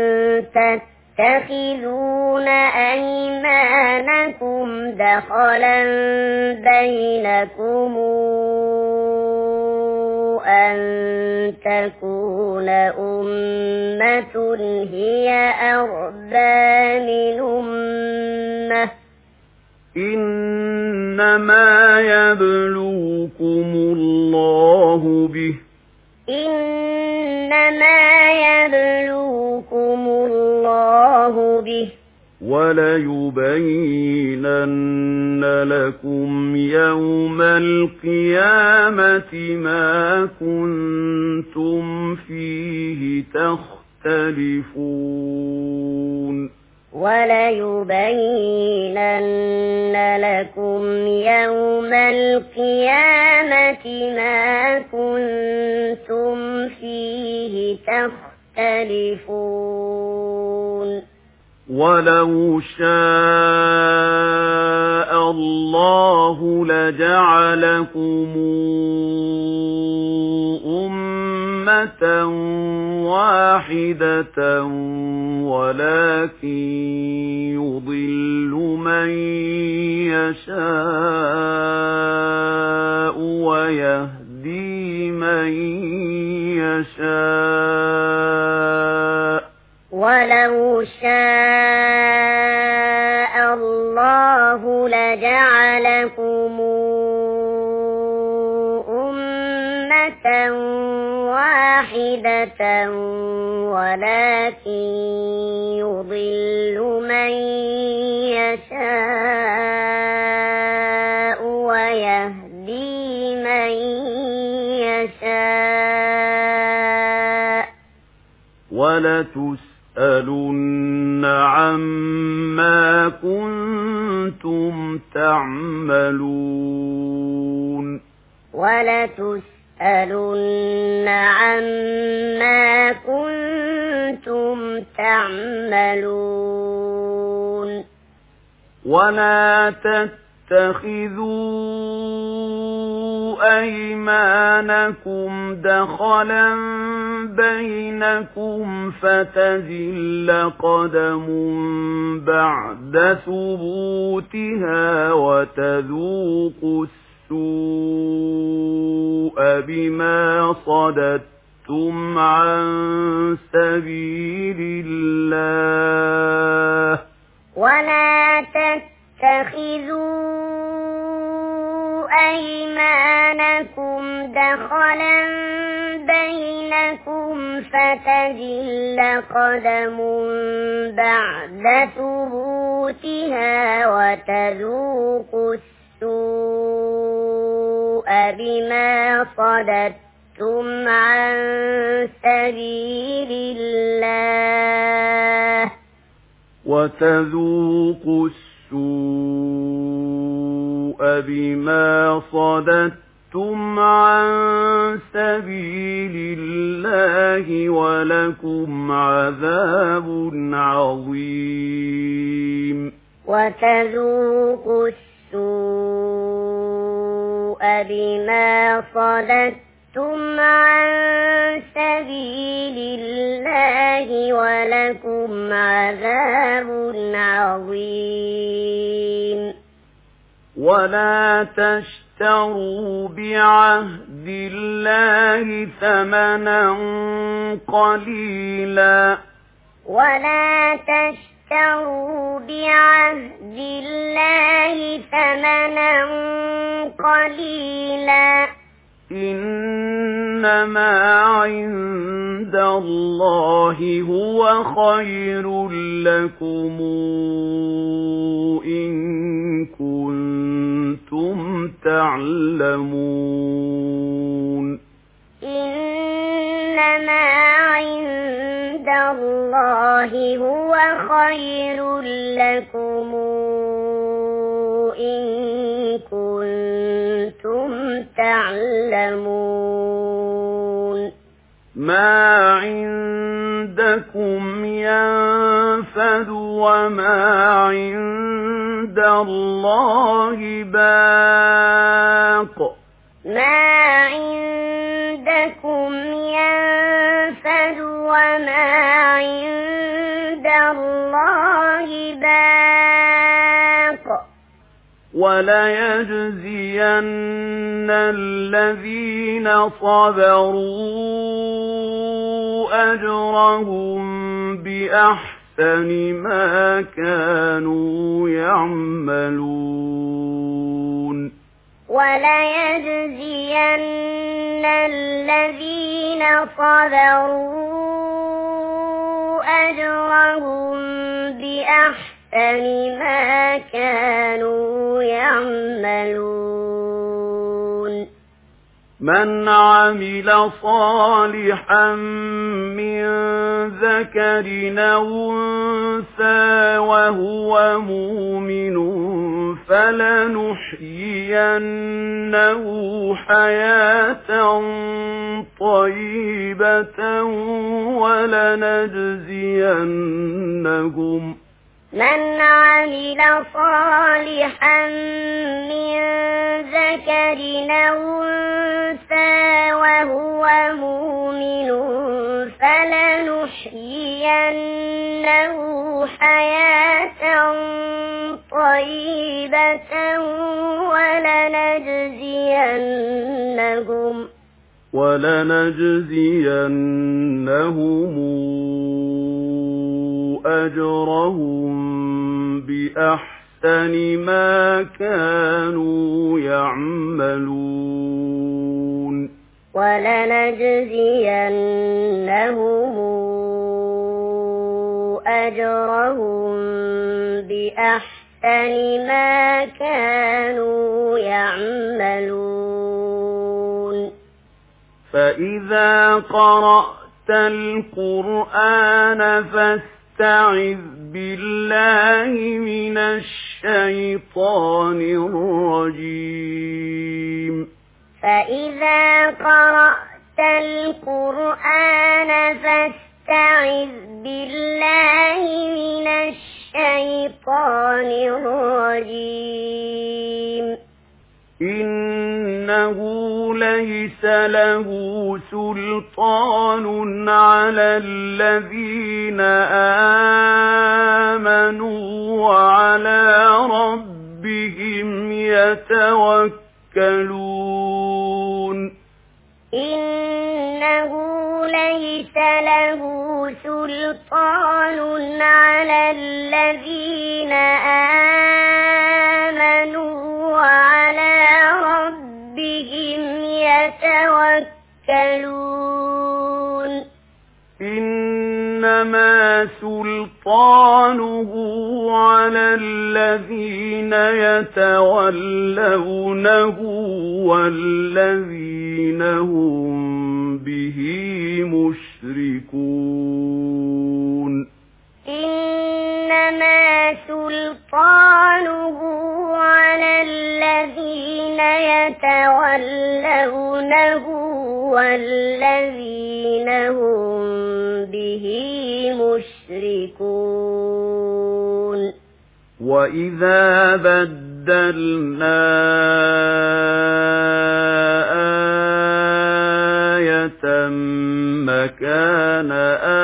S3: تتخذون أيمانكم دخلا بينكم أن تكون أمة هي أربى من أمة
S1: إنما يبلوكم الله به
S3: إنما يبلوكم الله به
S1: وليبينن لكم يوم القيامة ما كنتم فيه تختلفون
S3: وليبينن لكم يوم القيامة ما كنتم فيه تختلفون
S1: ولو شاء الله لجعلكم أمة واحدة ولكن يضل من يشاء ويهدي من يشاء
S3: ولو شاء الله لجعلكم أمة واحدة ولكن يضل من يشاء ويهدي من يشاء
S1: ولتسألن عما كنتم تعملون
S3: ولتسألن عما كنتم تعملون
S1: ولا تتخذوا أيمانكم دخلا بينكم فتزل قدم بعد ثبوتها وتذوقوا السوء بما صددتم عن سبيل الله
S3: ولا تتخذوا أيمانكم دخلا بينكم فتزل قدم بعد ثبوتها وتذوقوا السوء بما صددتم عن سبيل الله
S1: وتذوقوا السوء بما صددتم عن سبيل الله ولكم عذاب عظيم
S3: وتذوقوا السوء بما صددتم عن سبيل الله ولكم عذاب عظيم
S1: ولا تشتروا بعهد الله ثمنا قليلا
S3: ولا تشتروا بعهد الله ثمنا قليلا
S1: إنما عند الله هو خير لكم إن كنتم تعلمون
S3: إنما عند الله هو خير لكم إن كنتم تعلمون
S1: ما عندكم ينفد وما عند الله باق
S3: ما عندكم ينفد وما عند الله باق
S1: وليجزين الذين صبروا أجرهم بأحسن ما كانوا يعملون
S3: وليجزين الذين صبروا أجرهم بأحسن ما كانوا يعملون
S1: من عمل صالحا من ذكر أو أنثى وهو مؤمن فلنحيينه حياة طيبة ولنجزينهم
S3: من عمل صالحا من ذكر أو أنثى وهو مؤمن فلنحيينه حياة طيبة
S1: ولنجزينهم أجرهم بأحسن ما كانوا يعملون
S3: ولنجزينهم أجرهم بأحسن ما كانوا يعملون
S1: فإذا قرأت القرآن فاستعذ بالله من الشيطان الرجيم
S3: فإذا قرأت القرآن فاستعذ بالله من الشيطان الرجيم
S1: إنه ليس له سلطان على الذين آمنوا وعلى ربهم يتوكلون
S3: إنه ليس له سلطان على الذين آمنوا وعلى ربهم يتوكلون
S1: إنما سلطانه على الذين يتولونه والذين هم به مشركون
S3: إنما سلطانه على الذين يتولونه والذين هم به مشركون
S1: وإذا بدلنا آية مكان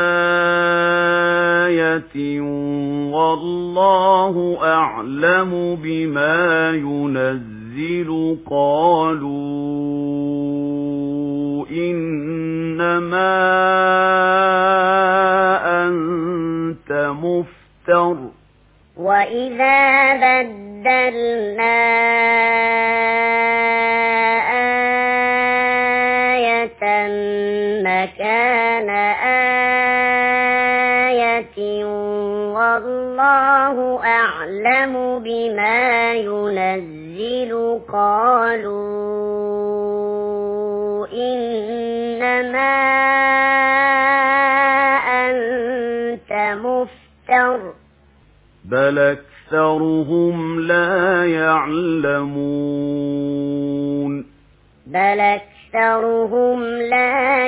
S1: آية والله أعلم بما ينزل قالوا إنما أنت مفتر
S3: وإذا بدلنا آية مكان آية والله أعلم بما ينزل قالوا إنما أنت مفتر
S1: بل أكثرهم لا يعلمون
S3: بل أكثرهم لا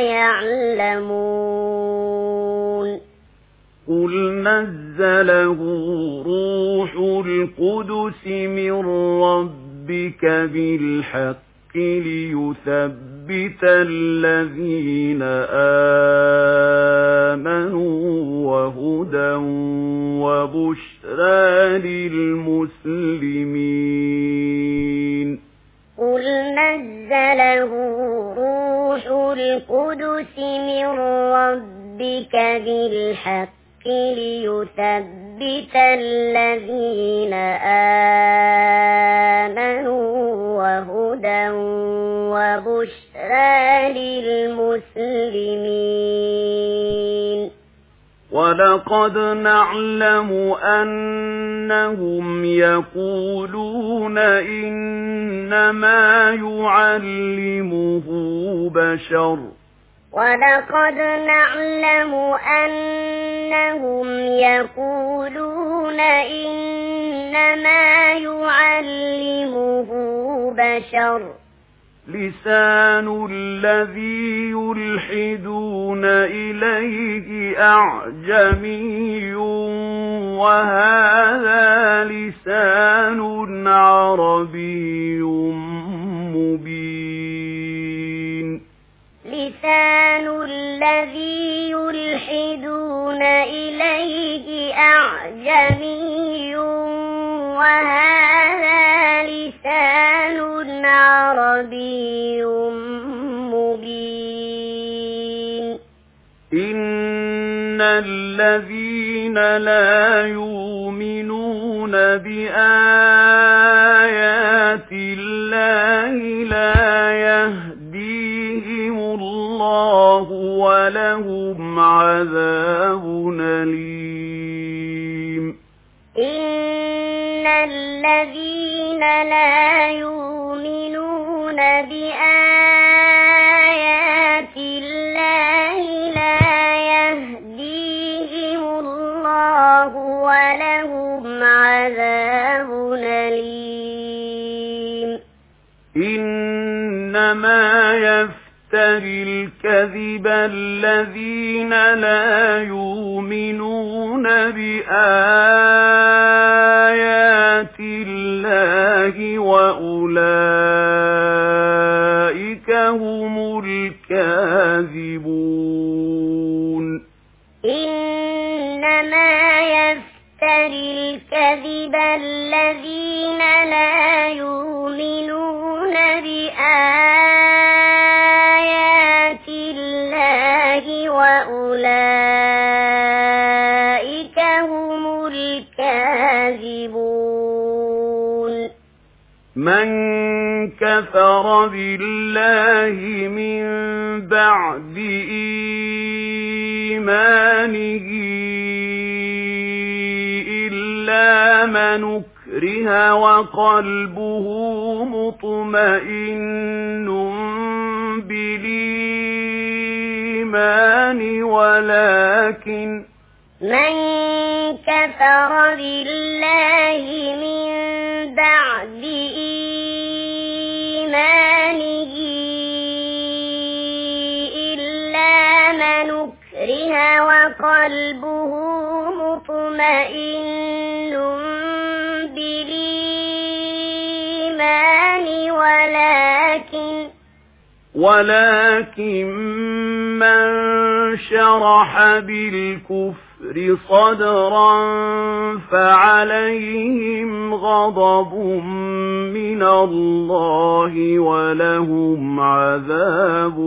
S3: يعلمون
S1: قل نزله روح القدس من ربك بالحق ليثبت الذين آمنوا وهدى وبشرى للمسلمين
S3: قل نزله روح القدس من ربك بالحق ليثبت الذين آمنوا وهدى
S1: وَلَقَدْ نَعْلَمُ أَنَّهُمْ يَقُولُونَ إِنَّمَا يُعَلِّمُهُ بَشَرٌ
S3: وَلَقَدْ نَعْلَمُ أَنَّهُمْ يَقُولُونَ إِنَّمَا يُعَلِّمُهُ بَشَرٌ
S1: لِسَانُ الَّذِي يُلْحِدُونَ إِلَيْهِ أَعْجَمِيٌّ وَهَذَا لِسَانٌ عَرَبِيٌّ مُبِينٌ
S3: لِسَانُ الَّذِي يُلْحِدُونَ إِلَيْهِ أَعْجَمِيٌّ وَهَذَا لِسَانٌ عَرَبِيٌّ مُبِينٌ
S1: إِنَّ الَّذِينَ لَا يُؤْمِنُونَ بِآيَاتِ اللَّهِ لَا يَهْدِيهِمُ اللَّهُ وَلَهُمْ عَذَابٌ أَلِيمٌ
S3: إِنَّ الَّذِينَ لَا يُؤْمِنُونَ بِآيَاتِ اللَّهِ لَا يَهْدِيهِمُ اللَّهُ وَلَهُمْ عَذَابٌ أَلِيمٌ
S1: إِنَّمَا يَفْتَرِي الْكَذِبَ الَّذِينَ لَا يُؤْمِنُونَ بِآيَاتِ اللَّهِ وَأُولَئِكَ هُمُ الْكَاذِبُونَ
S3: إِنَّمَا يَفْتَرِي الْكَذِبَ الَّذِينَ لا يُؤْمِنُونَ بِآيَاتِ اللَّهِ وَأُولَئِكَ هُمُ الْكَاذِبُونَ
S1: مَنْ كَفَرَ بِاللَّهِ مِنْ بَعْدِ إِيمَانِهِ إِلَّا مَنْ أُكْرِهَ وَقَلْبُهُ مُطْمَئِنٌّ بِالْإِيمَانِ
S3: مَنْ كَفَرَ بِاللَّهِ مِنْ بَعْدِ إِيمَانِهِ إِلَّا مَنْ أُكْرِهَ وَقَلْبُهُ مُطْمَئِنٌ بِالْإِيمَانِ
S1: ولكن من شرح بالكفر صدرا فعليهم غضب من الله ولهم عذاب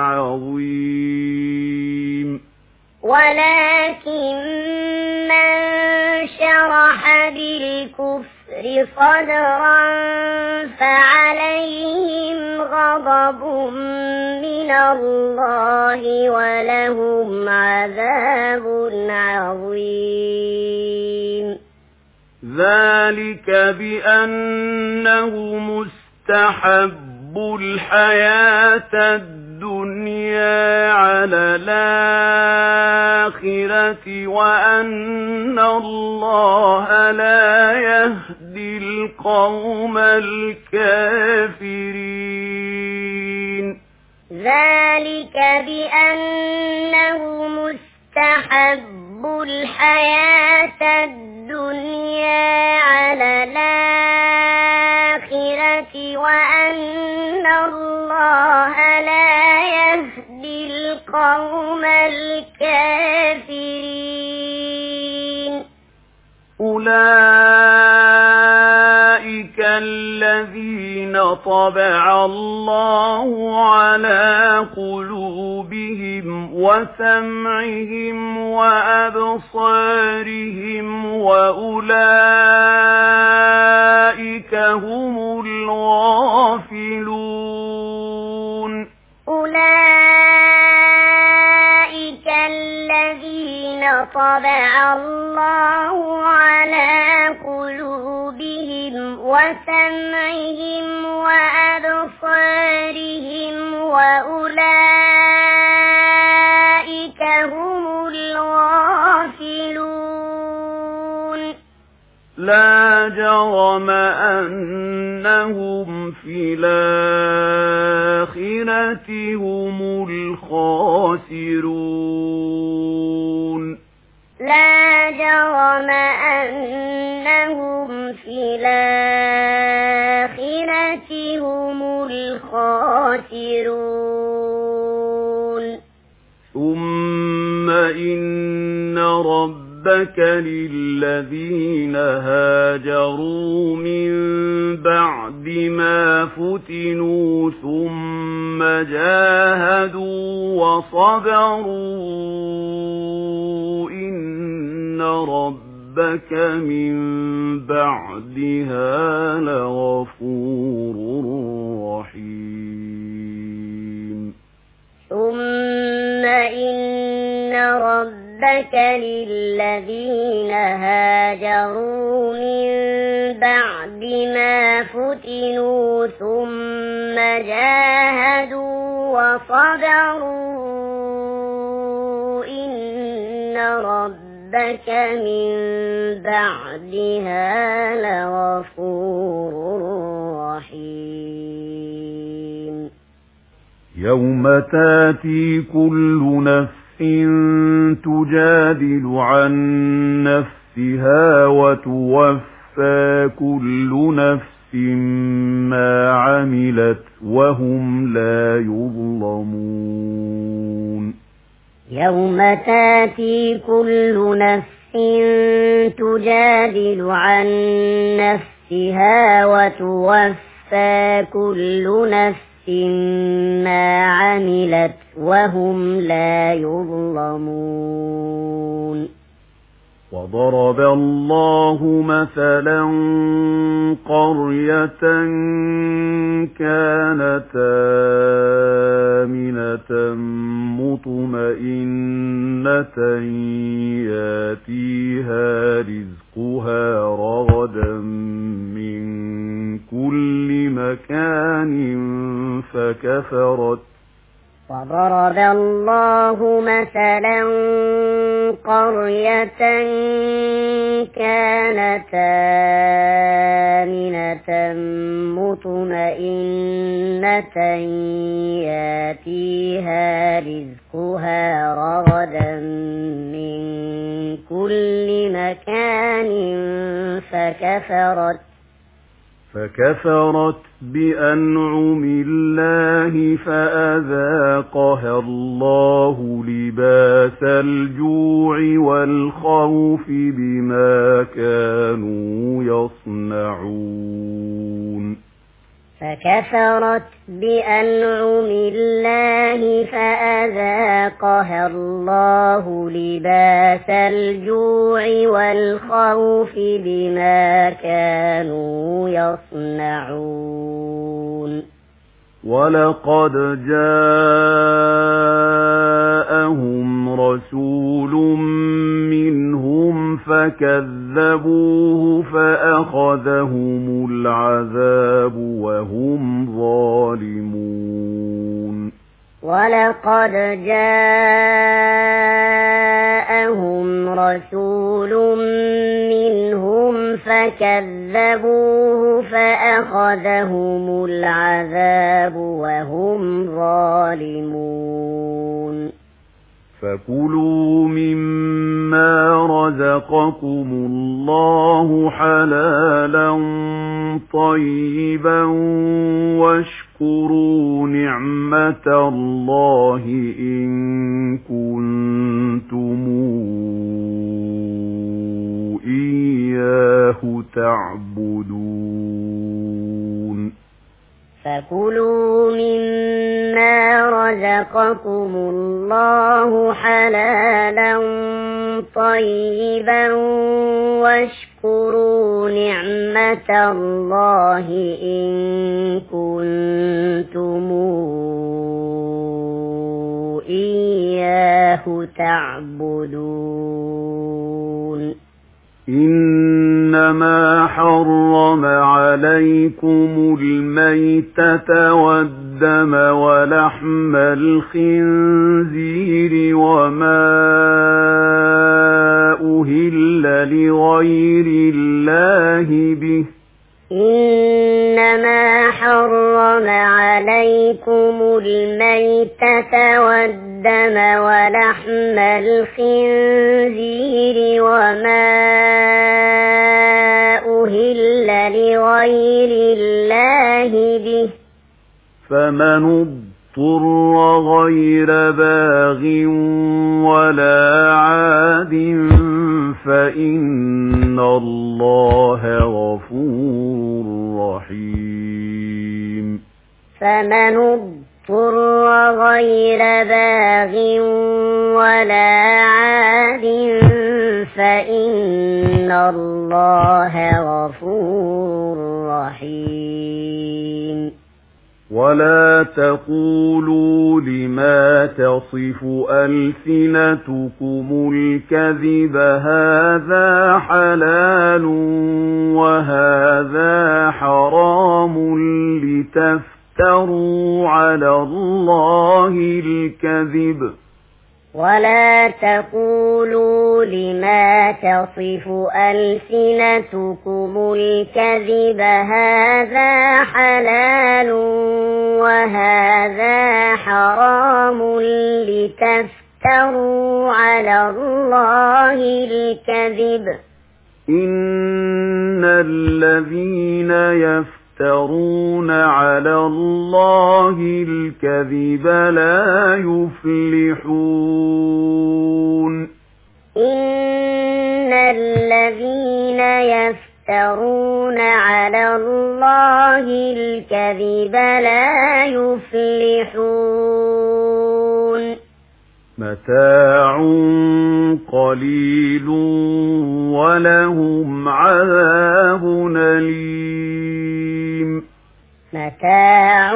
S1: عظيم
S3: ولكن من شرح بالكفر صدرا فعليهم غضب من الله ولهم عذاب عظيم
S1: ذلك بأنه مستحب الحياة الدنيا على الآخرة وأن الله لا يهدي القوم الكافرين
S3: ذلك بأنه مستحب الحياة الدنيا على الآخرة وأن الله لا يهدي القوم الكافرين
S1: أولئك الذين طبع الله على قلوبهم وسمعهم وأبصارهم وأولئك هم الغافلون
S3: أولئك الذين طبع طبع الله على قلوبهم وسمعهم وأبصارهم وأولئك هم الغافلون
S1: لا جرم أنهم في الآخرة هم الخاسرون
S3: لا جرم أنهم في الآخرة هم الخاسرون
S1: ثم إن ربك للذين هاجروا من بعد ما فتنوا ثم جاهدوا وصبروا إن ربك من بعدها لغفور رحيم
S3: ثم إن ربك للذين هاجروا من بعد ما فتنوا ثم جاهدوا وصبروا إن ربك من بعدها لغفور رحيم
S2: يوم تاتي كل نفس تجادل عن نفسها وتوفى كل نفس ما عملت وهم لا يظلمون
S3: يوم تاتي كل نفس تجادل عن نفسها وتوفى كل نفس ما عملت وهم لا يظلمون
S2: وضرب الله مثلا قرية كانت آمنة مطمئنة ياتيها رزقها رغدا من كل مكان فكفرت
S3: وضرب الله مثلا قرية كانت آمنة مطمئنة ياتيها رزقها رغدا من كل مكان
S2: فكفرت بأنعم الله فأذاقها الله لباس الجوع والخوف بما كانوا يصنعون
S3: فكفرت بأنعم الله فأذاقها الله لباس الجوع والخوف بما كانوا يصنعون
S2: ولقد جاءهم رسول منهم فكذبوه فأخذهم العذاب وهم ظالمون
S3: ولقد جاءهم رسول منهم فكذبوه فأخذهم العذاب وهم ظالمون
S2: فكلوا مما رزقكم الله حلالا طيبا واشكروا نعمة الله إن كنتم إياه تعبدون
S3: فكلوا مما رزقكم الله حلالا طيبا واشكروا نعمة الله إن كنتم إياه تعبدون
S1: إنما حرم عليكم الميتة والدم ولحم الخنزير وما أهل لغير الله به
S3: إنما حرم عليكم الميتة والدم ولحم الخنزير وما أهل لغير الله به
S1: فمن اضطر غير باغ ولا عاد فإن الله غفور رحيم
S3: فمن اضطر غير باغ ولا عاد فإن الله غفور رحيم
S1: ولا تقولوا لما تصف ألسنتكم الكذب هذا حلال وهذا حرام لتفتروا على الله الكذب
S3: ولا تقولوا لما تصف ألسنتكم الكذب هذا حلال وهذا حرام لتفتروا على الله الكذب
S1: إن الذين يفترون على الله الكذب لا يفلحون
S3: إن الذين يفترون على الله الكذب لا يفلحون
S1: متاع قليل ولهم عذاب أليم
S3: متاع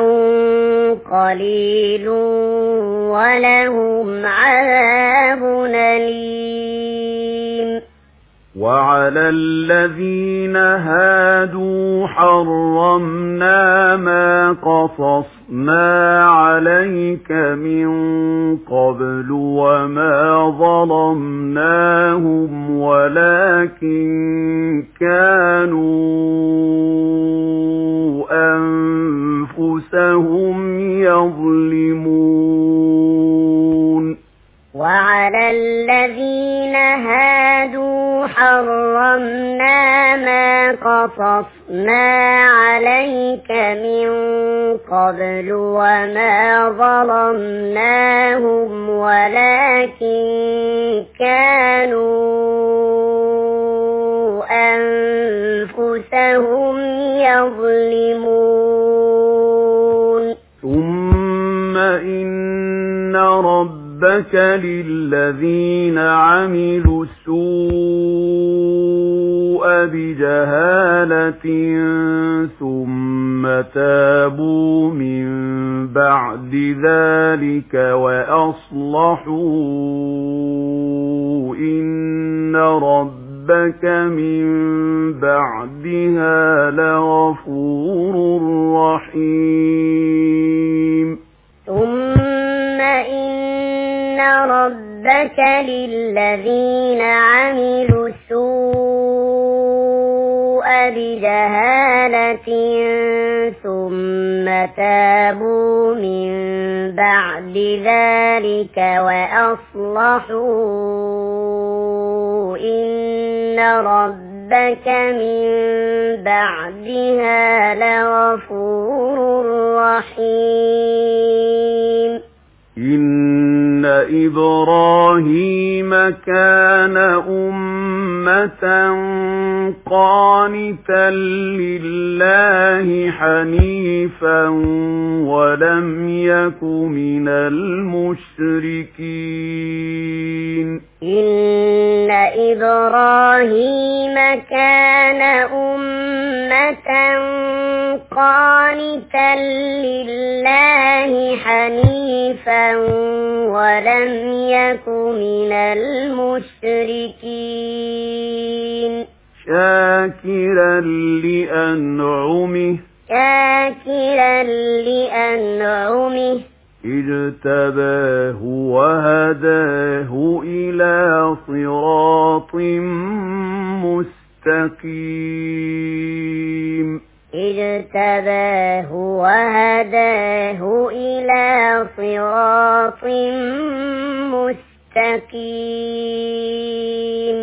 S3: قليل ولهم عذاب أليم
S1: وعلى الذين هادوا حرمنا ما قصصنا عليك من قبل وما ظلمناهم ولكن كانوا أنفسهم يظلمون
S3: وعلى الذين هادوا حرمنا ما قصصنا عليك من قبل وما ظلمناهم ولكن كانوا أنفسهم يظلمون
S1: ثم إن ربك للذين عملوا السوء بجهالة ثم تابوا من بعد ذلك وأصلحوا إن ربك من بعدها لغفور رحيم
S3: ثم إن ربك للذين عملوا السوء بجهالة ثم تابوا من بعد ذلك وأصلحوا إن ربك من بعدها لغفور رحيم
S1: إن إبراهيم كان أمة قانتا لله حنيفا ولم يك من المشركين
S3: إن إبراهيم كان أمة قانتا لله حنيفا ولم يك من المشركين
S1: شاكرا لأنعمه اجتباه وهداه إلى صراط مستقيم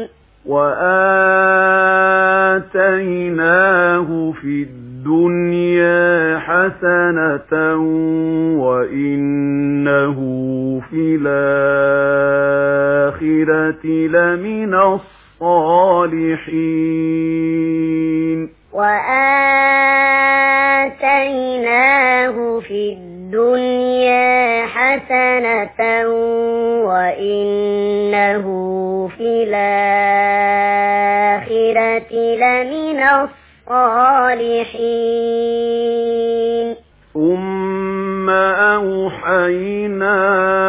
S1: وآتيناه في الدنيا حسنة وإنه في الآخرة لمن الصالحين
S3: وآتيناه في الدنيا حسنة وإنه في الآخرة لمن الصالحين
S1: ثم أوحينا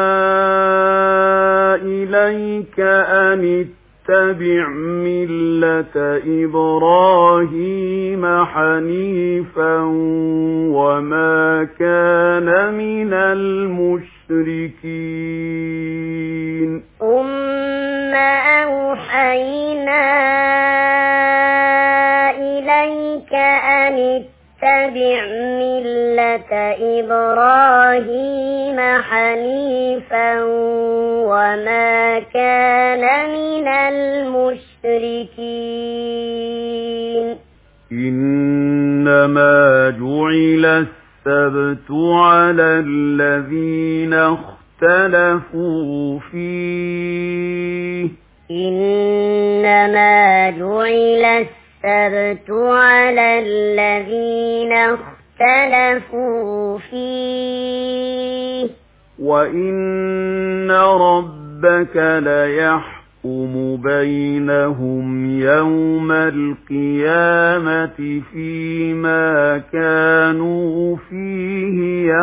S1: إليك أن اتبع ملة إبراهيم حنيفا وما كان من المشركين
S3: ثم أوحينا إليك أن اتبع ملة إبراهيم حنيفا وما كان من المشركين
S1: إنما جعل السبت على الذين اختلفوا فيه
S3: إنما جعل السبت على الذين اختلفوا فيه
S1: وإن ربك ليحكم بينهم يوم القيامة فيما كانوا فيه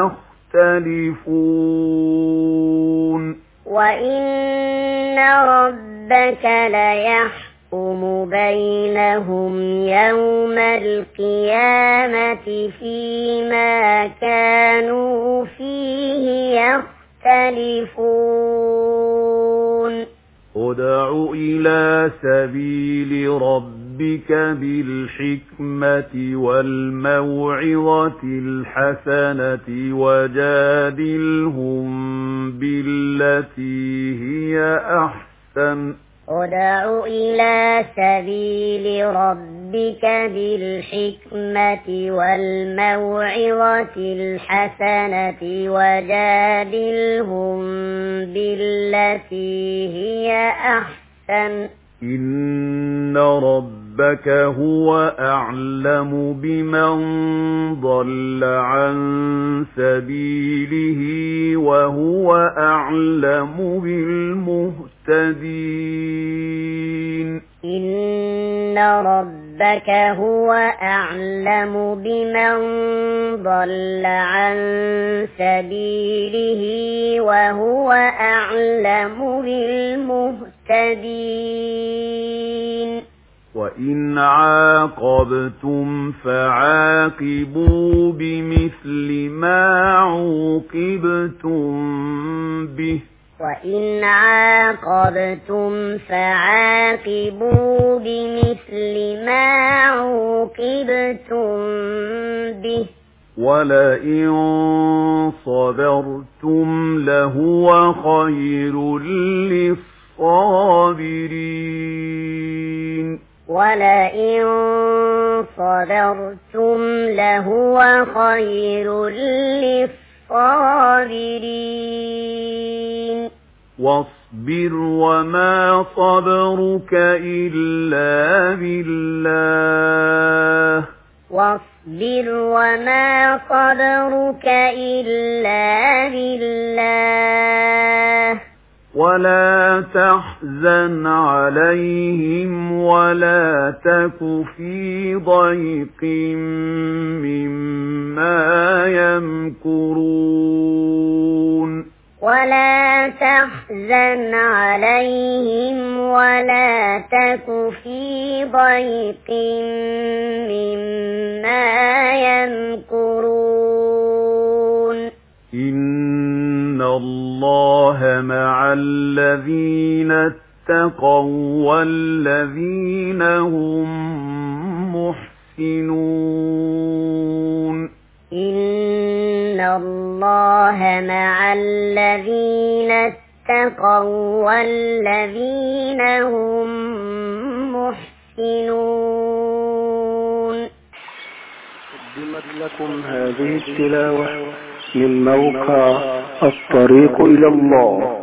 S1: يختلفون
S3: وإن ربك ليحكم بينهم يوم القيامة فيما كانوا فيه يختلفون
S1: ادع إلى سبيل ربك بالحكمة والموعظة الحسنة وجادلهم بالتي هي أحسن
S3: ادع إلى سبيل ربك بالحكمة والموعظة الحسنة وجادلهم بالتي هي أحسن
S1: إن ربك هو أعلم بمن ضل عن سبيله وهو أعلم بالمهتدين
S3: إن ربك هو أعلم بمن ضل عن سبيله وهو أعلم بالمهتدين
S1: وإن عاقبتم فعاقبوا بمثل ما عوقبتم به
S3: وإن عاقبتم فعاقبوا بمثل ما عوقبتم به
S1: ولئن صبرتم لهو خير للصابرين
S3: ولئن صبرتم لهو خير للصابرين
S1: واصبر وما صبرك إلا بالله
S3: واصبر وما صبرك إلا بالله
S1: ولا تحزن عليهم ولا تك في ضيق مما
S3: تحزن عليهم ولا تك في ضيق مما يمكرون
S1: إن الله مع الذين اتقوا والذين هم محسنون
S3: إن الله مع الذين اتقوا والذين هم محسنون.
S4: قدمت لكم هذه التلاوة من موقع الطريق إلى الله.